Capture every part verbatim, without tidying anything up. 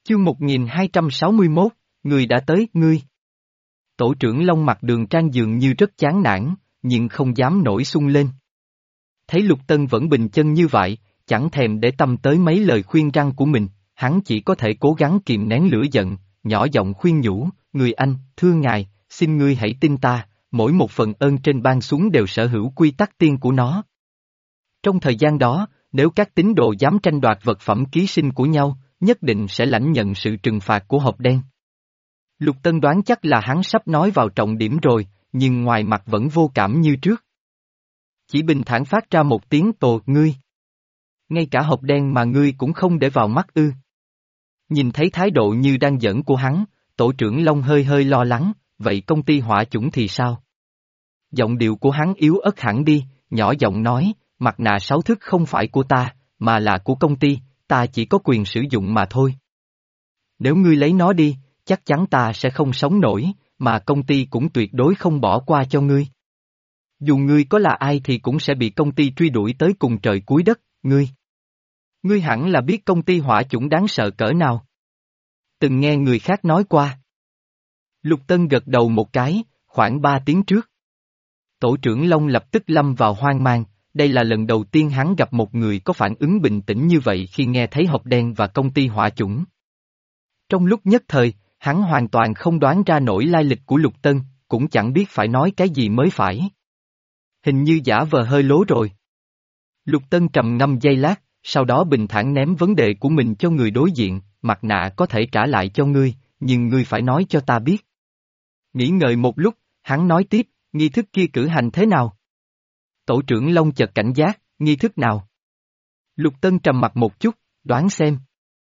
Chương một nghìn hai trăm sáu mươi mốt, người đã tới, ngươi. Tổ trưởng Long mặt Đường Trang dường như rất chán nản, nhưng không dám nổi sung lên. Thấy Lục Tân vẫn bình chân như vậy, chẳng thèm để tâm tới mấy lời khuyên răn của mình, hắn chỉ có thể cố gắng kìm nén lửa giận, nhỏ giọng khuyên nhủ, người anh, thưa ngài, xin ngươi hãy tin ta, mỗi một phần ơn trên ban xuống đều sở hữu quy tắc tiên của nó. Trong thời gian đó, nếu các tín đồ dám tranh đoạt vật phẩm ký sinh của nhau, nhất định sẽ lãnh nhận sự trừng phạt của hộp đen. Lục Tân đoán chắc là hắn sắp nói vào trọng điểm rồi, nhưng ngoài mặt vẫn vô cảm như trước. Chỉ bình thản phát ra một tiếng tồ ngươi. Ngay cả hộp đen mà ngươi cũng không để vào mắt ư. Nhìn thấy thái độ như đang giỡn của hắn, tổ trưởng Long hơi hơi lo lắng, vậy công ty hỏa chủng thì sao? Giọng điệu của hắn yếu ớt hẳn đi, nhỏ giọng nói, mặt nạ sáu thức không phải của ta, mà là của công ty, ta chỉ có quyền sử dụng mà thôi. Nếu ngươi lấy nó đi, chắc chắn ta sẽ không sống nổi, mà công ty cũng tuyệt đối không bỏ qua cho ngươi. Dù ngươi có là ai thì cũng sẽ bị công ty truy đuổi tới cùng trời cuối đất, ngươi. Ngươi hẳn là biết công ty hỏa chủng đáng sợ cỡ nào. Từng nghe người khác nói qua. Lục Tân gật đầu một cái, khoảng ba tiếng trước. Tổ trưởng Long lập tức lâm vào hoang mang, đây là lần đầu tiên hắn gặp một người có phản ứng bình tĩnh như vậy khi nghe thấy hộp đen và công ty hỏa chủng. Trong lúc nhất thời, hắn hoàn toàn không đoán ra nổi lai lịch của Lục Tân, cũng chẳng biết phải nói cái gì mới phải. Hình như giả vờ hơi lố rồi. Lục Tân trầm ngâm giây lát, sau đó bình thản ném vấn đề của mình cho người đối diện, mặt nạ có thể trả lại cho ngươi, nhưng ngươi phải nói cho ta biết. Nghĩ ngợi một lúc, hắn nói tiếp, nghi thức kia cử hành thế nào? Tổ trưởng Long chợt cảnh giác, nghi thức nào? Lục Tân trầm mặt một chút, đoán xem.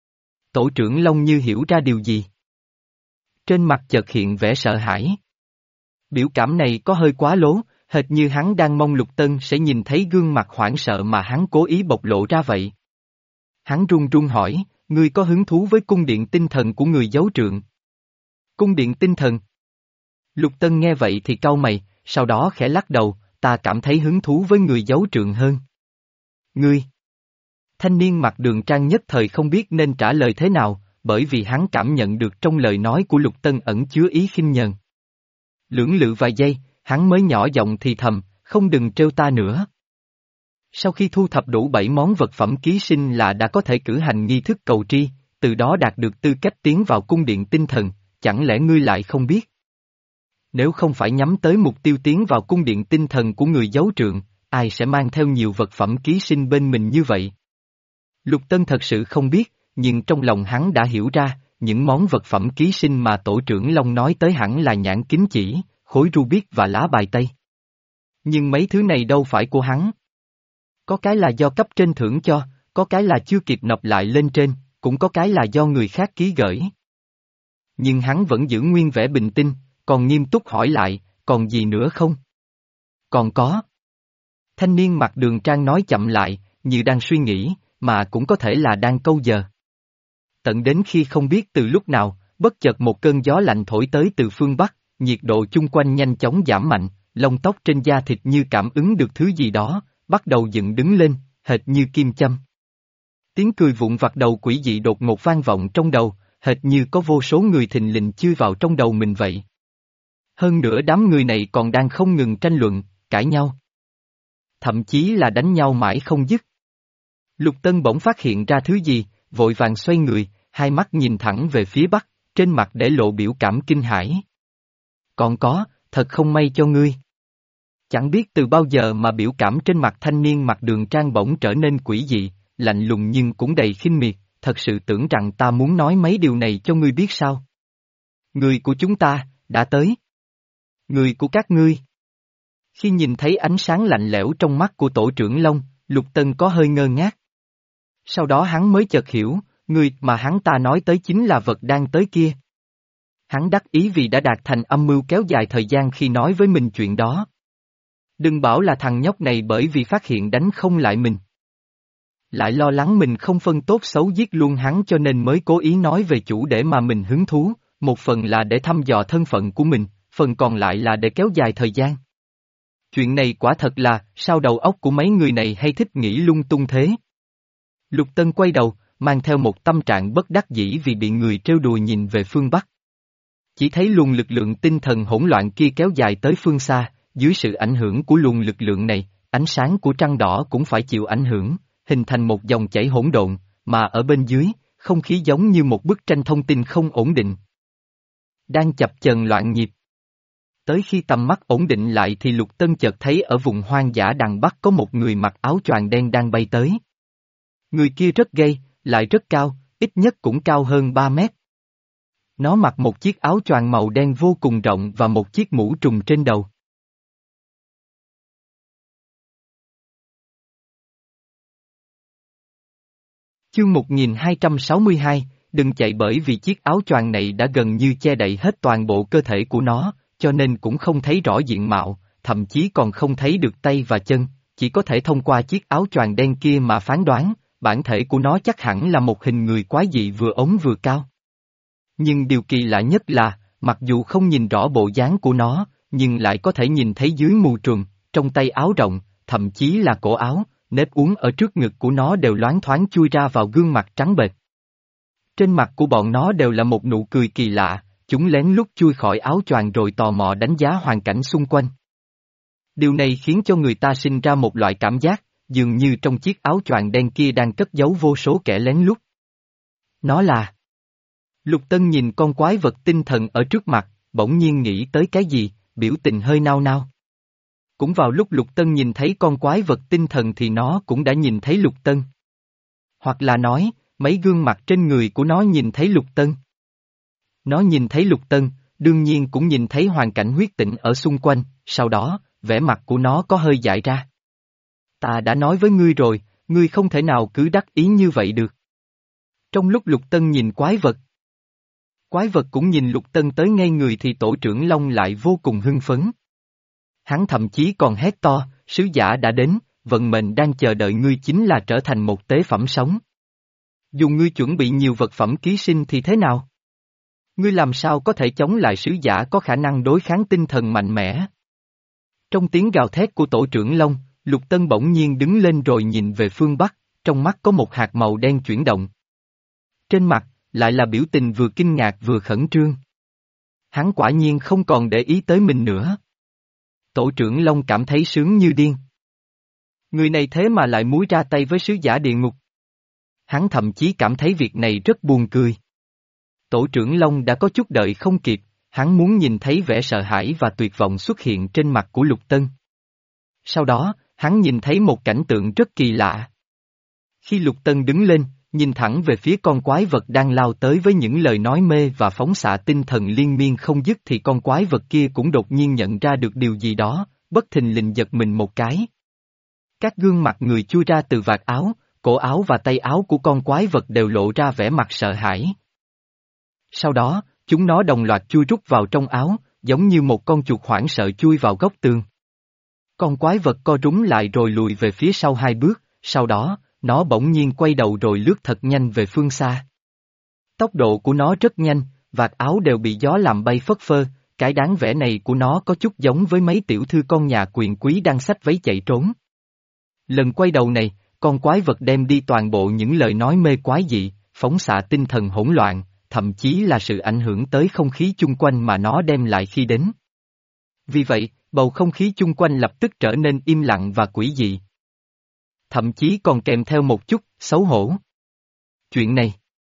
Tổ trưởng Long như hiểu ra điều gì. Trên mặt chợt hiện vẻ sợ hãi. Biểu cảm này có hơi quá lố, hệt như hắn đang mong Lục Tân sẽ nhìn thấy gương mặt hoảng sợ mà hắn cố ý bộc lộ ra vậy. Hắn run run hỏi, ngươi có hứng thú với cung điện tinh thần của người giấu trượng? Cung điện tinh thần? Lục Tân nghe vậy thì cau mày, sau đó khẽ lắc đầu, ta cảm thấy hứng thú với người giấu trượng hơn. Ngươi? Thanh niên mặt Đường Trang nhất thời không biết nên trả lời thế nào, bởi vì hắn cảm nhận được trong lời nói của Lục Tân ẩn chứa ý khinh nhờn. Lưỡng lự vài giây, hắn mới nhỏ giọng thì thầm, không đừng trêu ta nữa. Sau khi thu thập đủ bảy món vật phẩm ký sinh là đã có thể cử hành nghi thức cầu tri, từ đó đạt được tư cách tiến vào cung điện tinh thần, chẳng lẽ ngươi lại không biết? Nếu không phải nhắm tới mục tiêu tiến vào cung điện tinh thần của người giấu trượng, ai sẽ mang theo nhiều vật phẩm ký sinh bên mình như vậy? Lục Tân thật sự không biết, nhưng trong lòng hắn đã hiểu ra, những món vật phẩm ký sinh mà tổ trưởng Long nói tới hẳn là nhãn kính chỉ, khối rubic và lá bài tây. Nhưng mấy thứ này đâu phải của hắn. Có cái là do cấp trên thưởng cho, có cái là chưa kịp nộp lại lên trên, cũng có cái là do người khác ký gửi. Nhưng hắn vẫn giữ nguyên vẻ bình tĩnh, còn nghiêm túc hỏi lại, còn gì nữa không? Còn có. Thanh niên mặt Đường Trang nói chậm lại, như đang suy nghĩ, mà cũng có thể là đang câu giờ. Tận đến khi không biết từ lúc nào, bất chợt một cơn gió lạnh thổi tới từ phương Bắc, nhiệt độ chung quanh nhanh chóng giảm mạnh, lông tóc trên da thịt như cảm ứng được thứ gì đó, bắt đầu dựng đứng lên, hệt như kim châm. Tiếng cười vụn vặt đầu quỷ dị đột ngột vang vọng trong đầu, hệt như có vô số người thình lình chui vào trong đầu mình vậy. Hơn nữa đám người này còn đang không ngừng tranh luận, cãi nhau. Thậm chí là đánh nhau mãi không dứt. Lục Tân bỗng phát hiện ra thứ gì, vội vàng xoay người, hai mắt nhìn thẳng về phía bắc, trên mặt để lộ biểu cảm kinh hãi. Còn có, thật không may cho ngươi. Chẳng biết từ bao giờ mà biểu cảm trên mặt thanh niên mặt Đường Trang bỗng trở nên quỷ dị, lạnh lùng nhưng cũng đầy khinh miệt, thật sự tưởng rằng ta muốn nói mấy điều này cho ngươi biết sao? Người của chúng ta, đã tới. Người của các ngươi. Khi nhìn thấy ánh sáng lạnh lẽo trong mắt của tổ trưởng Long, Lục Tân có hơi ngơ ngác. Sau đó hắn mới chợt hiểu, người mà hắn ta nói tới chính là vật đang tới kia. Hắn đắc ý vì đã đạt thành âm mưu kéo dài thời gian khi nói với mình chuyện đó. Đừng bảo là thằng nhóc này bởi vì phát hiện đánh không lại mình. Lại lo lắng mình không phân tốt xấu giết luôn hắn cho nên mới cố ý nói về chủ để mà mình hứng thú, một phần là để thăm dò thân phận của mình, phần còn lại là để kéo dài thời gian. Chuyện này quả thật là, sao đầu óc của mấy người này hay thích nghĩ lung tung thế? Lục Tân quay đầu, mang theo một tâm trạng bất đắc dĩ vì bị người trêu đùa nhìn về phương Bắc. Chỉ thấy luồng lực lượng tinh thần hỗn loạn kia kéo dài tới phương xa, dưới sự ảnh hưởng của luồng lực lượng này, ánh sáng của trăng đỏ cũng phải chịu ảnh hưởng, hình thành một dòng chảy hỗn độn, mà ở bên dưới, không khí giống như một bức tranh thông tin không ổn định. Đang chập chờn loạn nhịp. Tới khi tầm mắt ổn định lại thì Lục Tân chợt thấy ở vùng hoang dã đằng Bắc có một người mặc áo choàng đen đang bay tới. Người kia rất gay, lại rất cao, ít nhất cũng cao hơn ba mét. Nó mặc một chiếc áo choàng màu đen vô cùng rộng và một chiếc mũ trùm trên đầu. Chương một nghìn hai trăm sáu mươi hai, đừng chạy bởi vì chiếc áo choàng này đã gần như che đậy hết toàn bộ cơ thể của nó, cho nên cũng không thấy rõ diện mạo, thậm chí còn không thấy được tay và chân, chỉ có thể thông qua chiếc áo choàng đen kia mà phán đoán, bản thể của nó chắc hẳn là một hình người quái dị vừa ốm vừa cao. Nhưng điều kỳ lạ nhất là, mặc dù không nhìn rõ bộ dáng của nó, nhưng lại có thể nhìn thấy dưới mù trùm, trong tay áo rộng, thậm chí là cổ áo, nếp uốn ở trước ngực của nó đều loáng thoáng chui ra vào gương mặt trắng bệch. Trên mặt của bọn nó đều là một nụ cười kỳ lạ, chúng lén lút chui khỏi áo choàng rồi tò mò đánh giá hoàn cảnh xung quanh. Điều này khiến cho người ta sinh ra một loại cảm giác, dường như trong chiếc áo choàng đen kia đang cất giấu vô số kẻ lén lút. Nó là... Lục Tân nhìn con quái vật tinh thần ở trước mặt, bỗng nhiên nghĩ tới cái gì, biểu tình hơi nao nao. Cũng vào lúc Lục Tân nhìn thấy con quái vật tinh thần thì nó cũng đã nhìn thấy Lục Tân. Hoặc là nói, mấy gương mặt trên người của nó nhìn thấy Lục Tân. Nó nhìn thấy Lục Tân, đương nhiên cũng nhìn thấy hoàn cảnh huyết tĩnh ở xung quanh, sau đó, vẻ mặt của nó có hơi dại ra. Ta đã nói với ngươi rồi, ngươi không thể nào cứ đắc ý như vậy được. Trong lúc Lục Tân nhìn quái vật, quái vật cũng nhìn Lục Tân tới ngay người thì tổ trưởng Long lại vô cùng hưng phấn. Hắn thậm chí còn hét to, sứ giả đã đến, vận mệnh đang chờ đợi ngươi chính là trở thành một tế phẩm sống. Dù ngươi chuẩn bị nhiều vật phẩm ký sinh thì thế nào? Ngươi làm sao có thể chống lại sứ giả có khả năng đối kháng tinh thần mạnh mẽ? Trong tiếng gào thét của tổ trưởng Long, Lục Tân bỗng nhiên đứng lên rồi nhìn về phương Bắc, trong mắt có một hạt màu đen chuyển động. Trên mặt, lại là biểu tình vừa kinh ngạc vừa khẩn trương. Hắn quả nhiên không còn để ý tới mình nữa. Tổ trưởng Long cảm thấy sướng như điên. Người này thế mà lại múi ra tay với sứ giả địa ngục. Hắn thậm chí cảm thấy việc này rất buồn cười. Tổ trưởng Long đã có chút đợi không kịp, hắn muốn nhìn thấy vẻ sợ hãi và tuyệt vọng xuất hiện trên mặt của Lục Tân. Sau đó, hắn nhìn thấy một cảnh tượng rất kỳ lạ. Khi Lục Tân đứng lên, nhìn thẳng về phía con quái vật đang lao tới với những lời nói mê và phóng xạ tinh thần liên miên không dứt thì con quái vật kia cũng đột nhiên nhận ra được điều gì đó, bất thình lình giật mình một cái. Các gương mặt người chui ra từ vạt áo, cổ áo và tay áo của con quái vật đều lộ ra vẻ mặt sợ hãi. Sau đó, chúng nó đồng loạt chui rút vào trong áo, giống như một con chuột hoảng sợ chui vào góc tường. Con quái vật co rúm lại rồi lùi về phía sau hai bước, sau đó, nó bỗng nhiên quay đầu rồi lướt thật nhanh về phương xa. Tốc độ của nó rất nhanh, vạt áo đều bị gió làm bay phất phơ, cái đáng vẻ này của nó có chút giống với mấy tiểu thư con nhà quyền quý đang xách váy chạy trốn. Lần quay đầu này, con quái vật đem đi toàn bộ những lời nói mê quái dị, phóng xạ tinh thần hỗn loạn, thậm chí là sự ảnh hưởng tới không khí chung quanh mà nó đem lại khi đến. Vì vậy, bầu không khí chung quanh lập tức trở nên im lặng và quỷ dị. Thậm chí còn kèm theo một chút xấu hổ. Chuyện này.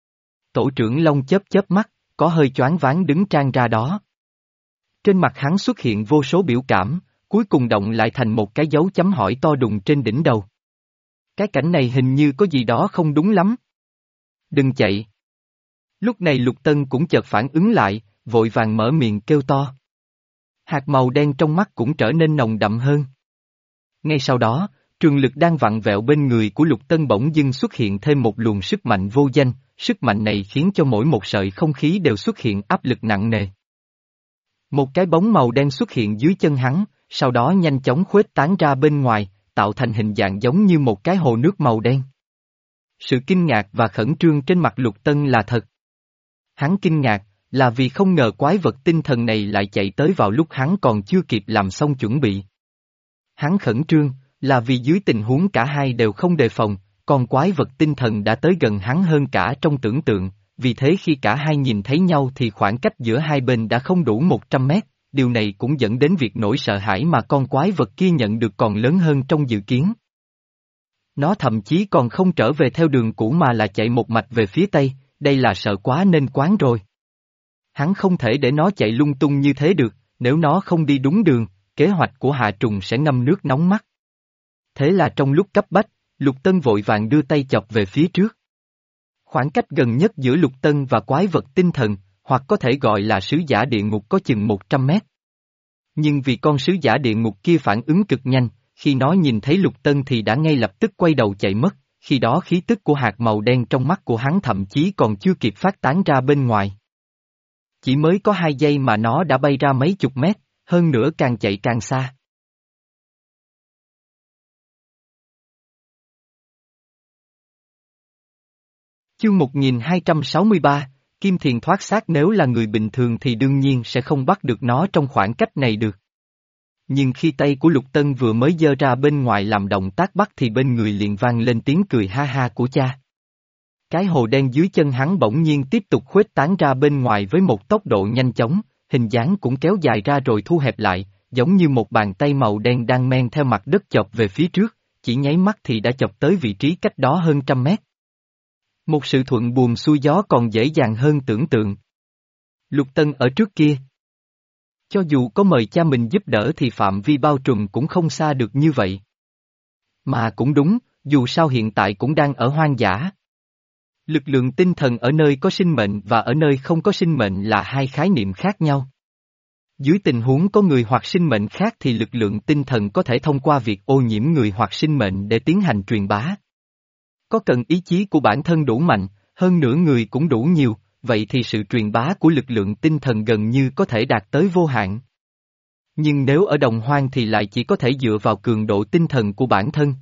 Tổ trưởng Long chớp chớp mắt, có hơi choáng váng đứng trang ra đó. Trên mặt hắn xuất hiện vô số biểu cảm, cuối cùng động lại thành một cái dấu chấm hỏi to đùng trên đỉnh đầu. Cái cảnh này hình như có gì đó không đúng lắm. Đừng chạy. Lúc này Lục Tân cũng chợt phản ứng lại, vội vàng mở miệng kêu to. Hạt màu đen trong mắt cũng trở nên nồng đậm hơn. Ngay sau đó, trường lực đang vặn vẹo bên người của Lục Tân bỗng dưng xuất hiện thêm một luồng sức mạnh vô danh, sức mạnh này khiến cho mỗi một sợi không khí đều xuất hiện áp lực nặng nề. Một cái bóng màu đen xuất hiện dưới chân hắn, sau đó nhanh chóng khuếch tán ra bên ngoài, tạo thành hình dạng giống như một cái hồ nước màu đen. Sự kinh ngạc và khẩn trương trên mặt Lục Tân là thật. Hắn kinh ngạc, là vì không ngờ quái vật tinh thần này lại chạy tới vào lúc hắn còn chưa kịp làm xong chuẩn bị. Hắn khẩn trương, là vì dưới tình huống cả hai đều không đề phòng, con quái vật tinh thần đã tới gần hắn hơn cả trong tưởng tượng, vì thế khi cả hai nhìn thấy nhau thì khoảng cách giữa hai bên đã không đủ một trăm mét, điều này cũng dẫn đến việc nỗi sợ hãi mà con quái vật kia nhận được còn lớn hơn trong dự kiến. Nó thậm chí còn không trở về theo đường cũ mà là chạy một mạch về phía tây, đây là sợ quá nên quán rồi. Hắn không thể để nó chạy lung tung như thế được, nếu nó không đi đúng đường, kế hoạch của Hạ Trùng sẽ ngâm nước nóng mắt. Thế là trong lúc cấp bách, Lục Tân vội vàng đưa tay chọc về phía trước. Khoảng cách gần nhất giữa Lục Tân và quái vật tinh thần, hoặc có thể gọi là sứ giả địa ngục có chừng một trăm mét. Nhưng vì con sứ giả địa ngục kia phản ứng cực nhanh, khi nó nhìn thấy Lục Tân thì đã ngay lập tức quay đầu chạy mất, khi đó khí tức của hạt màu đen trong mắt của hắn thậm chí còn chưa kịp phát tán ra bên ngoài. Chỉ mới có hai giây mà nó đã bay ra mấy chục mét, hơn nữa càng chạy càng xa. Chương một nghìn hai trăm sáu mươi ba, Kim Thiền thoát xác nếu là người bình thường thì đương nhiên sẽ không bắt được nó trong khoảng cách này được. Nhưng khi tay của Lục Tân vừa mới giơ ra bên ngoài làm động tác bắt thì bên người liền vang lên tiếng cười ha ha của cha. Cái hồ đen dưới chân hắn bỗng nhiên tiếp tục khuếch tán ra bên ngoài với một tốc độ nhanh chóng, hình dáng cũng kéo dài ra rồi thu hẹp lại, giống như một bàn tay màu đen đang men theo mặt đất chọc về phía trước, chỉ nháy mắt thì đã chọc tới vị trí cách đó hơn trăm mét. Một sự thuận buồm xuôi gió còn dễ dàng hơn tưởng tượng. Lục Tân ở trước kia. Cho dù có mời cha mình giúp đỡ thì phạm vi bao trùm cũng không xa được như vậy. Mà cũng đúng, dù sao hiện tại cũng đang ở hoang dã. Lực lượng tinh thần ở nơi có sinh mệnh và ở nơi không có sinh mệnh là hai khái niệm khác nhau. Dưới tình huống có người hoặc sinh mệnh khác thì lực lượng tinh thần có thể thông qua việc ô nhiễm người hoặc sinh mệnh để tiến hành truyền bá. Có cần ý chí của bản thân đủ mạnh, hơn nữa người cũng đủ nhiều, vậy thì sự truyền bá của lực lượng tinh thần gần như có thể đạt tới vô hạn. Nhưng nếu ở đồng hoang thì lại chỉ có thể dựa vào cường độ tinh thần của bản thân.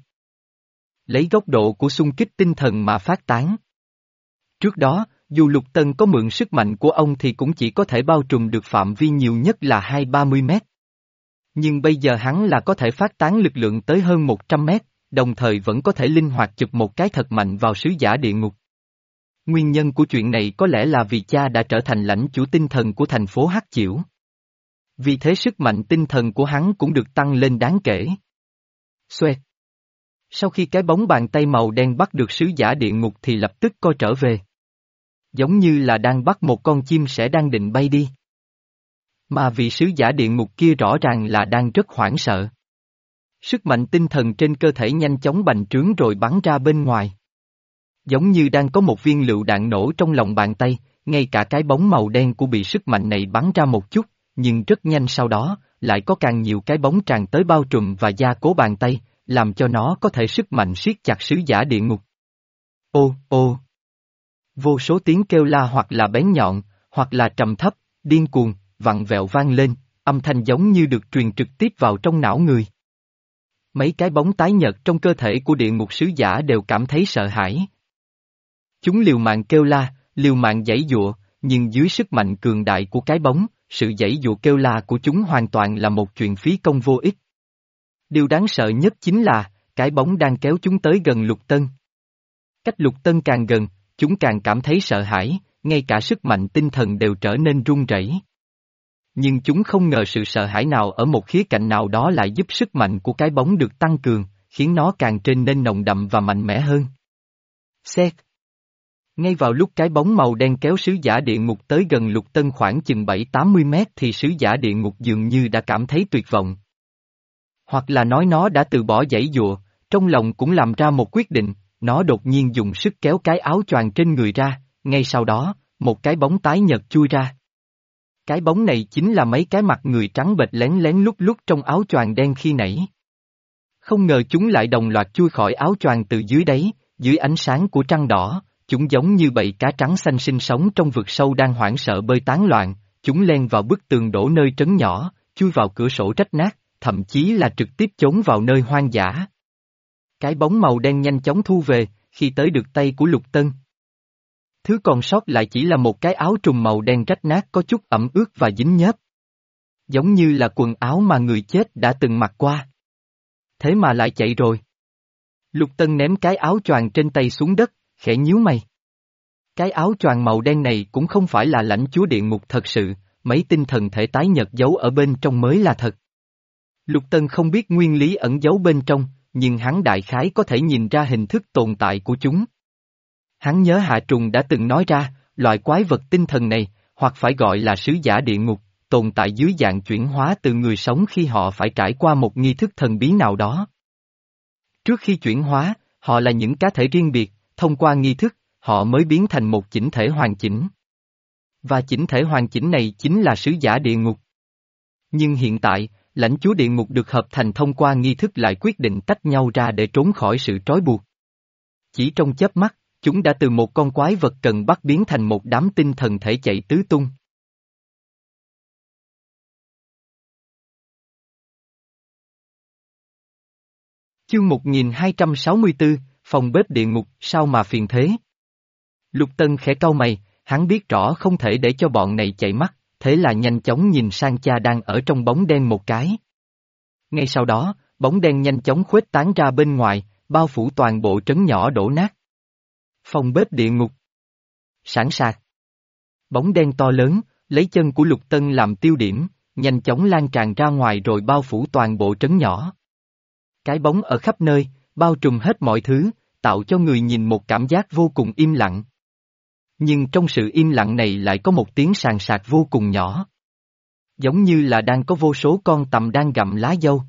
Lấy góc độ của xung kích tinh thần mà phát tán. Trước đó, dù Lục Tân có mượn sức mạnh của ông thì cũng chỉ có thể bao trùm được phạm vi nhiều nhất là hai ba mươi mét. Nhưng bây giờ hắn là có thể phát tán lực lượng tới hơn một trăm mét, đồng thời vẫn có thể linh hoạt chụp một cái thật mạnh vào sứ giả địa ngục. Nguyên nhân của chuyện này có lẽ là vì cha đã trở thành lãnh chủ tinh thần của thành phố Hắc Chiểu. Vì thế sức mạnh tinh thần của hắn cũng được tăng lên đáng kể. Xoẹt. Sau khi cái bóng bàn tay màu đen bắt được sứ giả địa ngục thì lập tức co trở về. Giống như là đang bắt một con chim sẻ đang định bay đi. Mà vị sứ giả địa ngục kia rõ ràng là đang rất hoảng sợ. Sức mạnh tinh thần trên cơ thể nhanh chóng bành trướng rồi bắn ra bên ngoài. Giống như đang có một viên lựu đạn nổ trong lòng bàn tay, ngay cả cái bóng màu đen của bị sức mạnh này bắn ra một chút, nhưng rất nhanh sau đó, lại có càng nhiều cái bóng tràn tới bao trùm và gia cố bàn tay, làm cho nó có thể sức mạnh siết chặt sứ giả địa ngục. Ô, ô. Vô số tiếng kêu la hoặc là bén nhọn, hoặc là trầm thấp, điên cuồng, vặn vẹo vang lên, âm thanh giống như được truyền trực tiếp vào trong não người. Mấy cái bóng tái nhợt trong cơ thể của địa ngục sứ giả đều cảm thấy sợ hãi. Chúng liều mạng kêu la, liều mạng giãy giụa, nhưng dưới sức mạnh cường đại của cái bóng, sự giãy giụa kêu la của chúng hoàn toàn là một chuyện phí công vô ích. Điều đáng sợ nhất chính là, cái bóng đang kéo chúng tới gần Lục Tân. Cách Lục Tân càng gần, chúng càng cảm thấy sợ hãi, ngay cả sức mạnh tinh thần đều trở nên run rẩy. Nhưng chúng không ngờ sự sợ hãi nào ở một khía cạnh nào đó lại giúp sức mạnh của cái bóng được tăng cường, khiến nó càng trở nên nồng đậm và mạnh mẽ hơn. Xét. Ngay vào lúc cái bóng màu đen kéo sứ giả địa ngục tới gần Lục Tân khoảng chừng bảy tám mươi mét thì sứ giả địa ngục dường như đã cảm thấy tuyệt vọng. Hoặc là nói nó đã từ bỏ giãy giụa, trong lòng cũng làm ra một quyết định, nó đột nhiên dùng sức kéo cái áo choàng trên người ra, ngay sau đó, một cái bóng tái nhợt chui ra. Cái bóng này chính là mấy cái mặt người trắng bệch lén lén lút lút trong áo choàng đen khi nãy. Không ngờ chúng lại đồng loạt chui khỏi áo choàng từ dưới đáy, dưới ánh sáng của trăng đỏ, chúng giống như bầy cá trắng xanh sinh sống trong vực sâu đang hoảng sợ bơi tán loạn, chúng len vào bức tường đổ nơi trấn nhỏ, chui vào cửa sổ rách nát, thậm chí là trực tiếp trốn vào nơi hoang dã. Cái bóng màu đen nhanh chóng thu về, khi tới được tay của Lục Tân. Thứ còn sót lại chỉ là một cái áo trùng màu đen rách nát có chút ẩm ướt và dính nhớp. Giống như là quần áo mà người chết đã từng mặc qua. Thế mà lại chạy rồi. Lục Tân ném cái áo choàng trên tay xuống đất, khẽ nhíu mày. Cái áo choàng màu đen này cũng không phải là lãnh chúa địa ngục thật sự, mấy tinh thần thể tái nhật giấu ở bên trong mới là thật. Lục Tân không biết nguyên lý ẩn giấu bên trong, nhưng hắn đại khái có thể nhìn ra hình thức tồn tại của chúng. Hắn nhớ Hạ Trùng đã từng nói ra, loại quái vật tinh thần này, hoặc phải gọi là sứ giả địa ngục, tồn tại dưới dạng chuyển hóa từ người sống khi họ phải trải qua một nghi thức thần bí nào đó. Trước khi chuyển hóa, họ là những cá thể riêng biệt, thông qua nghi thức, họ mới biến thành một chỉnh thể hoàn chỉnh. Và chỉnh thể hoàn chỉnh này chính là sứ giả địa ngục. Nhưng hiện tại, lãnh chúa địa ngục được hợp thành thông qua nghi thức lại quyết định tách nhau ra để trốn khỏi sự trói buộc. Chỉ trong chớp mắt, chúng đã từ một con quái vật cần bắt biến thành một đám tinh thần thể chạy tứ tung. Chương một nghìn hai trăm sáu mươi tư, phòng bếp địa ngục, sao mà phiền thế? Lục Tân khẽ cau mày, hắn biết rõ không thể để cho bọn này chạy mất, thế là nhanh chóng nhìn sang cha đang ở trong bóng đen một cái. Ngay sau đó, bóng đen nhanh chóng khuếch tán ra bên ngoài, bao phủ toàn bộ trấn nhỏ đổ nát. Phòng bếp địa ngục. Sẵn sạc. Bóng đen to lớn, lấy chân của Lục Tân làm tiêu điểm, nhanh chóng lan tràn ra ngoài rồi bao phủ toàn bộ trấn nhỏ. Cái bóng ở khắp nơi, bao trùm hết mọi thứ, tạo cho người nhìn một cảm giác vô cùng im lặng. Nhưng trong sự im lặng này lại có một tiếng sàn sạc vô cùng nhỏ. Giống như là đang có vô số con tằm đang gặm lá dâu.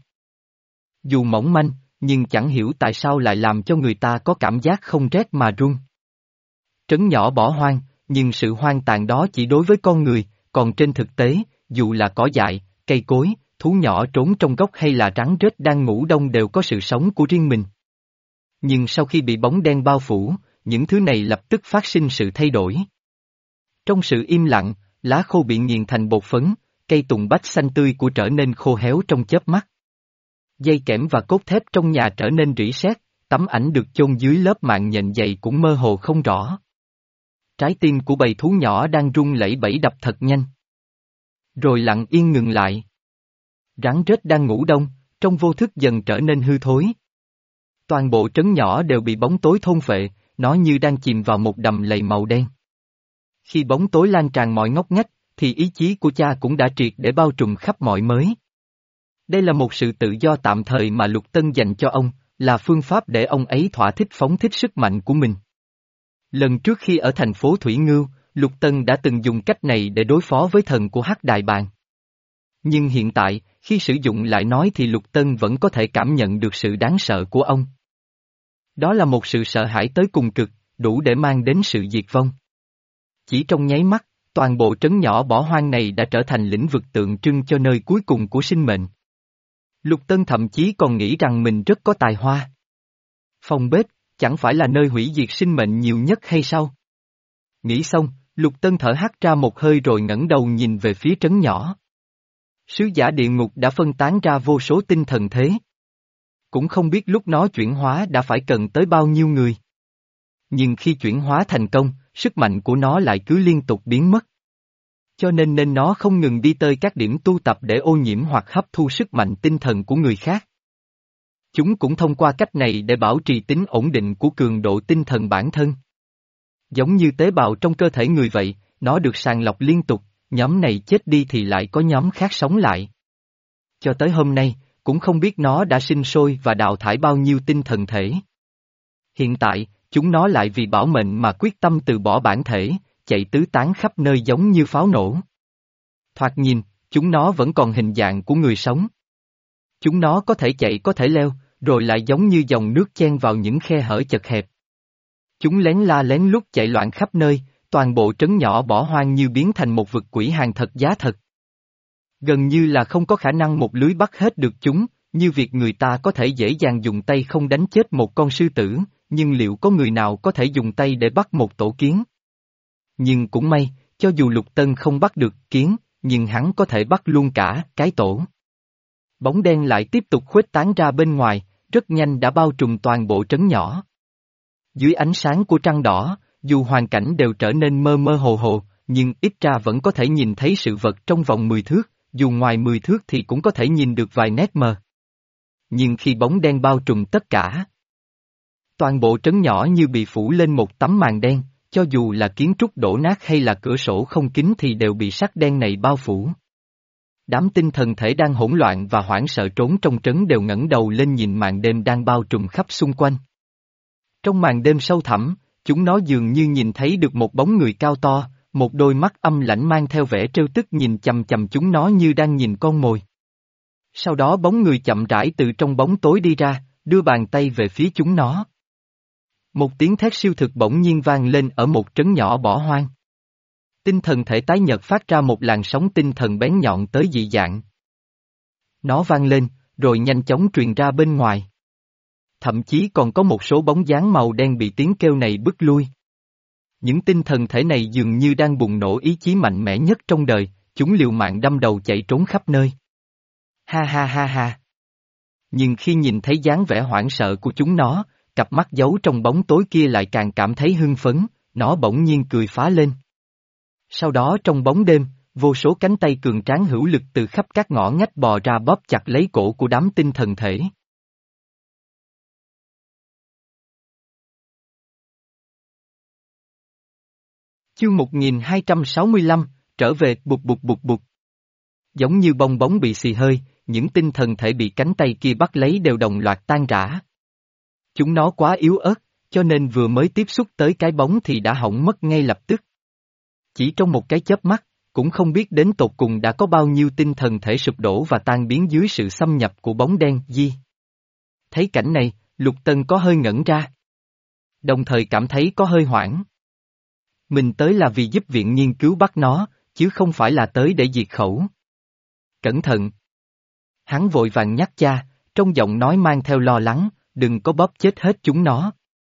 Dù mỏng manh, nhưng chẳng hiểu tại sao lại làm cho người ta có cảm giác không rét mà run. Trấn nhỏ bỏ hoang, nhưng sự hoang tàn đó chỉ đối với con người, còn trên thực tế, dù là cỏ dại, cây cối, thú nhỏ trốn trong góc hay là rắn rết đang ngủ đông đều có sự sống của riêng mình. Nhưng sau khi bị bóng đen bao phủ, những thứ này lập tức phát sinh sự thay đổi. Trong sự im lặng, lá khô bị nghiền thành bột phấn, cây tùng bách xanh tươi của trở nên khô héo trong chớp mắt. Dây kẽm và cốt thép trong nhà trở nên rỉ sét, tấm ảnh được chôn dưới lớp mạng nhện dày cũng mơ hồ không rõ. Trái tim của bầy thú nhỏ đang rung lẩy bẩy đập thật nhanh. Rồi lặng yên ngừng lại. Rắn rết đang ngủ đông, trong vô thức dần trở nên hư thối. Toàn bộ trấn nhỏ đều bị bóng tối thôn phệ, nó như đang chìm vào một đầm lầy màu đen. Khi bóng tối lan tràn mọi ngóc ngách, thì ý chí của cha cũng đã triệt để bao trùm khắp mọi mới. Đây là một sự tự do tạm thời mà Lục Tân dành cho ông, là phương pháp để ông ấy thỏa thích phóng thích sức mạnh của mình. Lần trước khi ở thành phố Thủy Ngưu, Lục Tân đã từng dùng cách này để đối phó với thần của Hắc Đại Bàng. Nhưng hiện tại, khi sử dụng lại nói thì Lục Tân vẫn có thể cảm nhận được sự đáng sợ của ông. Đó là một sự sợ hãi tới cùng cực, đủ để mang đến sự diệt vong. Chỉ trong nháy mắt, toàn bộ trấn nhỏ bỏ hoang này đã trở thành lĩnh vực tượng trưng cho nơi cuối cùng của sinh mệnh. Lục Tân thậm chí còn nghĩ rằng mình rất có tài hoa. Phòng bếp, chẳng phải là nơi hủy diệt sinh mệnh nhiều nhất hay sao? Nghĩ xong, Lục Tân thở hắt ra một hơi rồi ngẩng đầu nhìn về phía trấn nhỏ. Sứ giả địa ngục đã phân tán ra vô số tinh thần thế. Cũng không biết lúc nó chuyển hóa đã phải cần tới bao nhiêu người. Nhưng khi chuyển hóa thành công, sức mạnh của nó lại cứ liên tục biến mất. Cho nên nên nó không ngừng đi tới các điểm tu tập để ô nhiễm hoặc hấp thu sức mạnh tinh thần của người khác. Chúng cũng thông qua cách này để bảo trì tính ổn định của cường độ tinh thần bản thân. Giống như tế bào trong cơ thể người vậy, nó được sàng lọc liên tục, nhóm này chết đi thì lại có nhóm khác sống lại. Cho tới hôm nay, cũng không biết nó đã sinh sôi và đào thải bao nhiêu tinh thần thể. Hiện tại, chúng nó lại vì bảo mệnh mà quyết tâm từ bỏ bản thể, chạy tứ tán khắp nơi giống như pháo nổ. Thoạt nhìn, chúng nó vẫn còn hình dạng của người sống. Chúng nó có thể chạy có thể leo, rồi lại giống như dòng nước chen vào những khe hở chật hẹp. Chúng lén la lén lút chạy loạn khắp nơi, toàn bộ trấn nhỏ bỏ hoang như biến thành một vực quỷ hàng thật giá thật. Gần như là không có khả năng một lưới bắt hết được chúng, như việc người ta có thể dễ dàng dùng tay không đánh chết một con sư tử, nhưng liệu có người nào có thể dùng tay để bắt một tổ kiến? Nhưng cũng may, cho dù Lục Tân không bắt được kiến, nhưng hắn có thể bắt luôn cả cái tổ. Bóng đen lại tiếp tục khuếch tán ra bên ngoài, rất nhanh đã bao trùm toàn bộ trấn nhỏ. Dưới ánh sáng của trăng đỏ, dù hoàn cảnh đều trở nên mơ mơ hồ hồ, nhưng ít ra vẫn có thể nhìn thấy sự vật trong vòng mười thước, dù ngoài mười thước thì cũng có thể nhìn được vài nét mờ. Nhưng khi bóng đen bao trùm tất cả, Toàn bộ trấn nhỏ như bị phủ lên một tấm màn đen, cho dù là kiến trúc đổ nát hay là cửa sổ không kín thì đều bị sắc đen này bao phủ. Đám tinh thần thể đang hỗn loạn và hoảng sợ trốn trong trấn đều ngẩng đầu lên nhìn màn đêm đang bao trùm khắp xung quanh. Trong màn đêm sâu thẳm, chúng nó dường như nhìn thấy được một bóng người cao to, một đôi mắt âm lãnh mang theo vẻ trêu tức nhìn chằm chằm chúng nó như đang nhìn con mồi. Sau đó bóng người chậm rãi từ trong bóng tối đi ra, đưa bàn tay về phía chúng nó. Một tiếng thét siêu thực bỗng nhiên vang lên ở một trấn nhỏ bỏ hoang. Tinh thần thể tái nhợt phát ra một làn sóng tinh thần bén nhọn tới dị dạng. Nó vang lên, rồi nhanh chóng truyền ra bên ngoài. Thậm chí còn có một số bóng dáng màu đen bị tiếng kêu này bức lui. Những tinh thần thể này dường như đang bùng nổ ý chí mạnh mẽ nhất trong đời, chúng liều mạng đâm đầu chạy trốn khắp nơi. Ha ha ha ha. Nhưng khi nhìn thấy dáng vẻ hoảng sợ của chúng nó, cặp mắt giấu trong bóng tối kia lại càng cảm thấy hưng phấn, nó bỗng nhiên cười phá lên. Sau đó trong bóng đêm, vô số cánh tay cường tráng hữu lực từ khắp các ngõ ngách bò ra bóp chặt lấy cổ của đám tinh thần thể. Chương một nghìn hai trăm sáu mươi lăm, trở về bụt bụt bụt bụt. Giống như bong bóng bị xì hơi, những tinh thần thể bị cánh tay kia bắt lấy đều đồng loạt tan rã. Chúng nó quá yếu ớt, cho nên vừa mới tiếp xúc tới cái bóng thì đã hỏng mất ngay lập tức. Chỉ trong một cái chớp mắt, cũng không biết đến tột cùng đã có bao nhiêu tinh thần thể sụp đổ và tan biến dưới sự xâm nhập của bóng đen di. Thấy cảnh này, Lục Tân có hơi ngẩn ra. Đồng thời cảm thấy có hơi hoảng. Mình tới là vì giúp viện nghiên cứu bắt nó, chứ không phải là tới để diệt khẩu. Cẩn thận! Hắn vội vàng nhắc cha, trong giọng nói mang theo lo lắng, đừng có bóp chết hết chúng nó.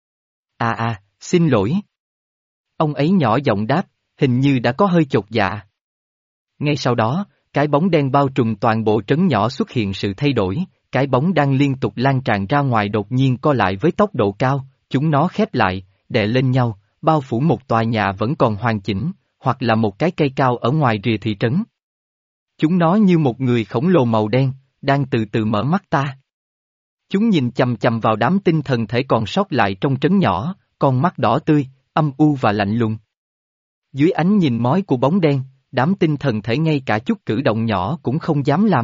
À à, xin lỗi. Ông ấy nhỏ giọng đáp, hình như đã có hơi chột dạ. Ngay sau đó, cái bóng đen bao trùm toàn bộ trấn nhỏ xuất hiện sự thay đổi, cái bóng đang liên tục lan tràn ra ngoài đột nhiên co lại với tốc độ cao, chúng nó khép lại, đè lên nhau, bao phủ một tòa nhà vẫn còn hoàn chỉnh, hoặc là một cái cây cao ở ngoài rìa thị trấn. Chúng nó như một người khổng lồ màu đen, đang từ từ mở mắt ta. Chúng nhìn chằm chằm vào đám tinh thần thể còn sót lại trong trấn nhỏ, con mắt đỏ tươi, âm u và lạnh lùng. Dưới ánh nhìn mói của bóng đen, đám tinh thần thể ngay cả chút cử động nhỏ cũng không dám làm.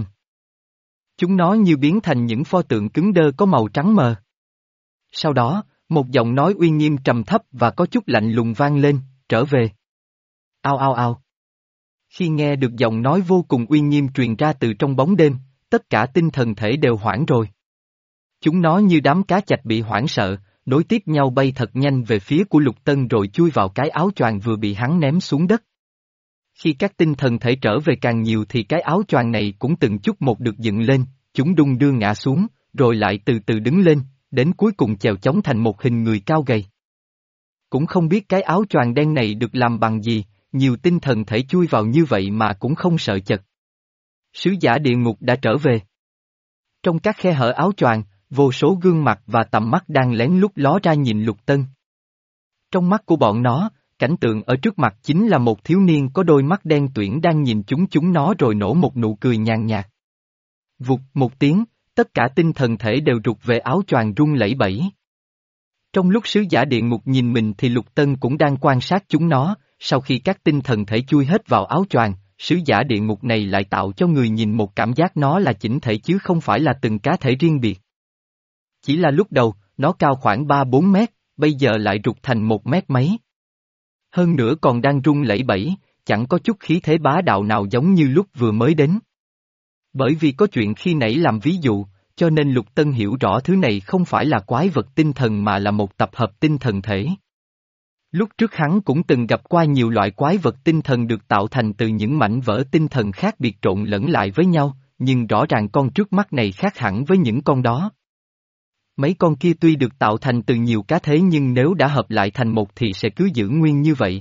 Chúng nó như biến thành những pho tượng cứng đơ có màu trắng mờ. Sau đó, một giọng nói uy nghiêm trầm thấp và có chút lạnh lùng vang lên, trở về. Ao ao ao. Khi nghe được giọng nói vô cùng uy nghiêm truyền ra từ trong bóng đêm, tất cả tinh thần thể đều hoảng rồi. Chúng nó như đám cá chạch bị hoảng sợ, nối tiếp nhau bay thật nhanh về phía của Lục Tân rồi chui vào cái áo choàng vừa bị hắn ném xuống đất. Khi các tinh thần thể trở về càng nhiều thì cái áo choàng này cũng từng chút một được dựng lên, chúng đung đưa ngã xuống, rồi lại từ từ đứng lên, đến cuối cùng chèo chống thành một hình người cao gầy. Cũng không biết cái áo choàng đen này được làm bằng gì, nhiều tinh thần thể chui vào như vậy mà cũng không sợ chật. Sứ giả địa ngục đã trở về. Trong các khe hở áo choàng, vô số gương mặt và tầm mắt đang lén lút ló ra nhìn Lục Tân. Trong mắt của bọn nó, cảnh tượng ở trước mặt chính là một thiếu niên có đôi mắt đen tuyển đang nhìn chúng chúng nó rồi nổ một nụ cười nhàn nhạt. Vụt một tiếng, tất cả tinh thần thể đều rụt về áo choàng rung lẩy bẩy. Trong lúc sứ giả địa ngục nhìn mình thì Lục Tân cũng đang quan sát chúng nó, sau khi các tinh thần thể chui hết vào áo choàng, sứ giả địa ngục này lại tạo cho người nhìn một cảm giác nó là chỉnh thể chứ không phải là từng cá thể riêng biệt. Chỉ là lúc đầu, nó cao khoảng ba bốn mét, bây giờ lại rụt thành một mét mấy. Hơn nữa còn đang rung lẩy bẩy, chẳng có chút khí thế bá đạo nào giống như lúc vừa mới đến. Bởi vì có chuyện khi nãy làm ví dụ, cho nên Lục Tân hiểu rõ thứ này không phải là quái vật tinh thần mà là một tập hợp tinh thần thể. Lúc trước hắn cũng từng gặp qua nhiều loại quái vật tinh thần được tạo thành từ những mảnh vỡ tinh thần khác biệt trộn lẫn lại với nhau, nhưng rõ ràng con trước mắt này khác hẳn với những con đó. Mấy con kia tuy được tạo thành từ nhiều cá thể nhưng nếu đã hợp lại thành một thì sẽ cứ giữ nguyên như vậy.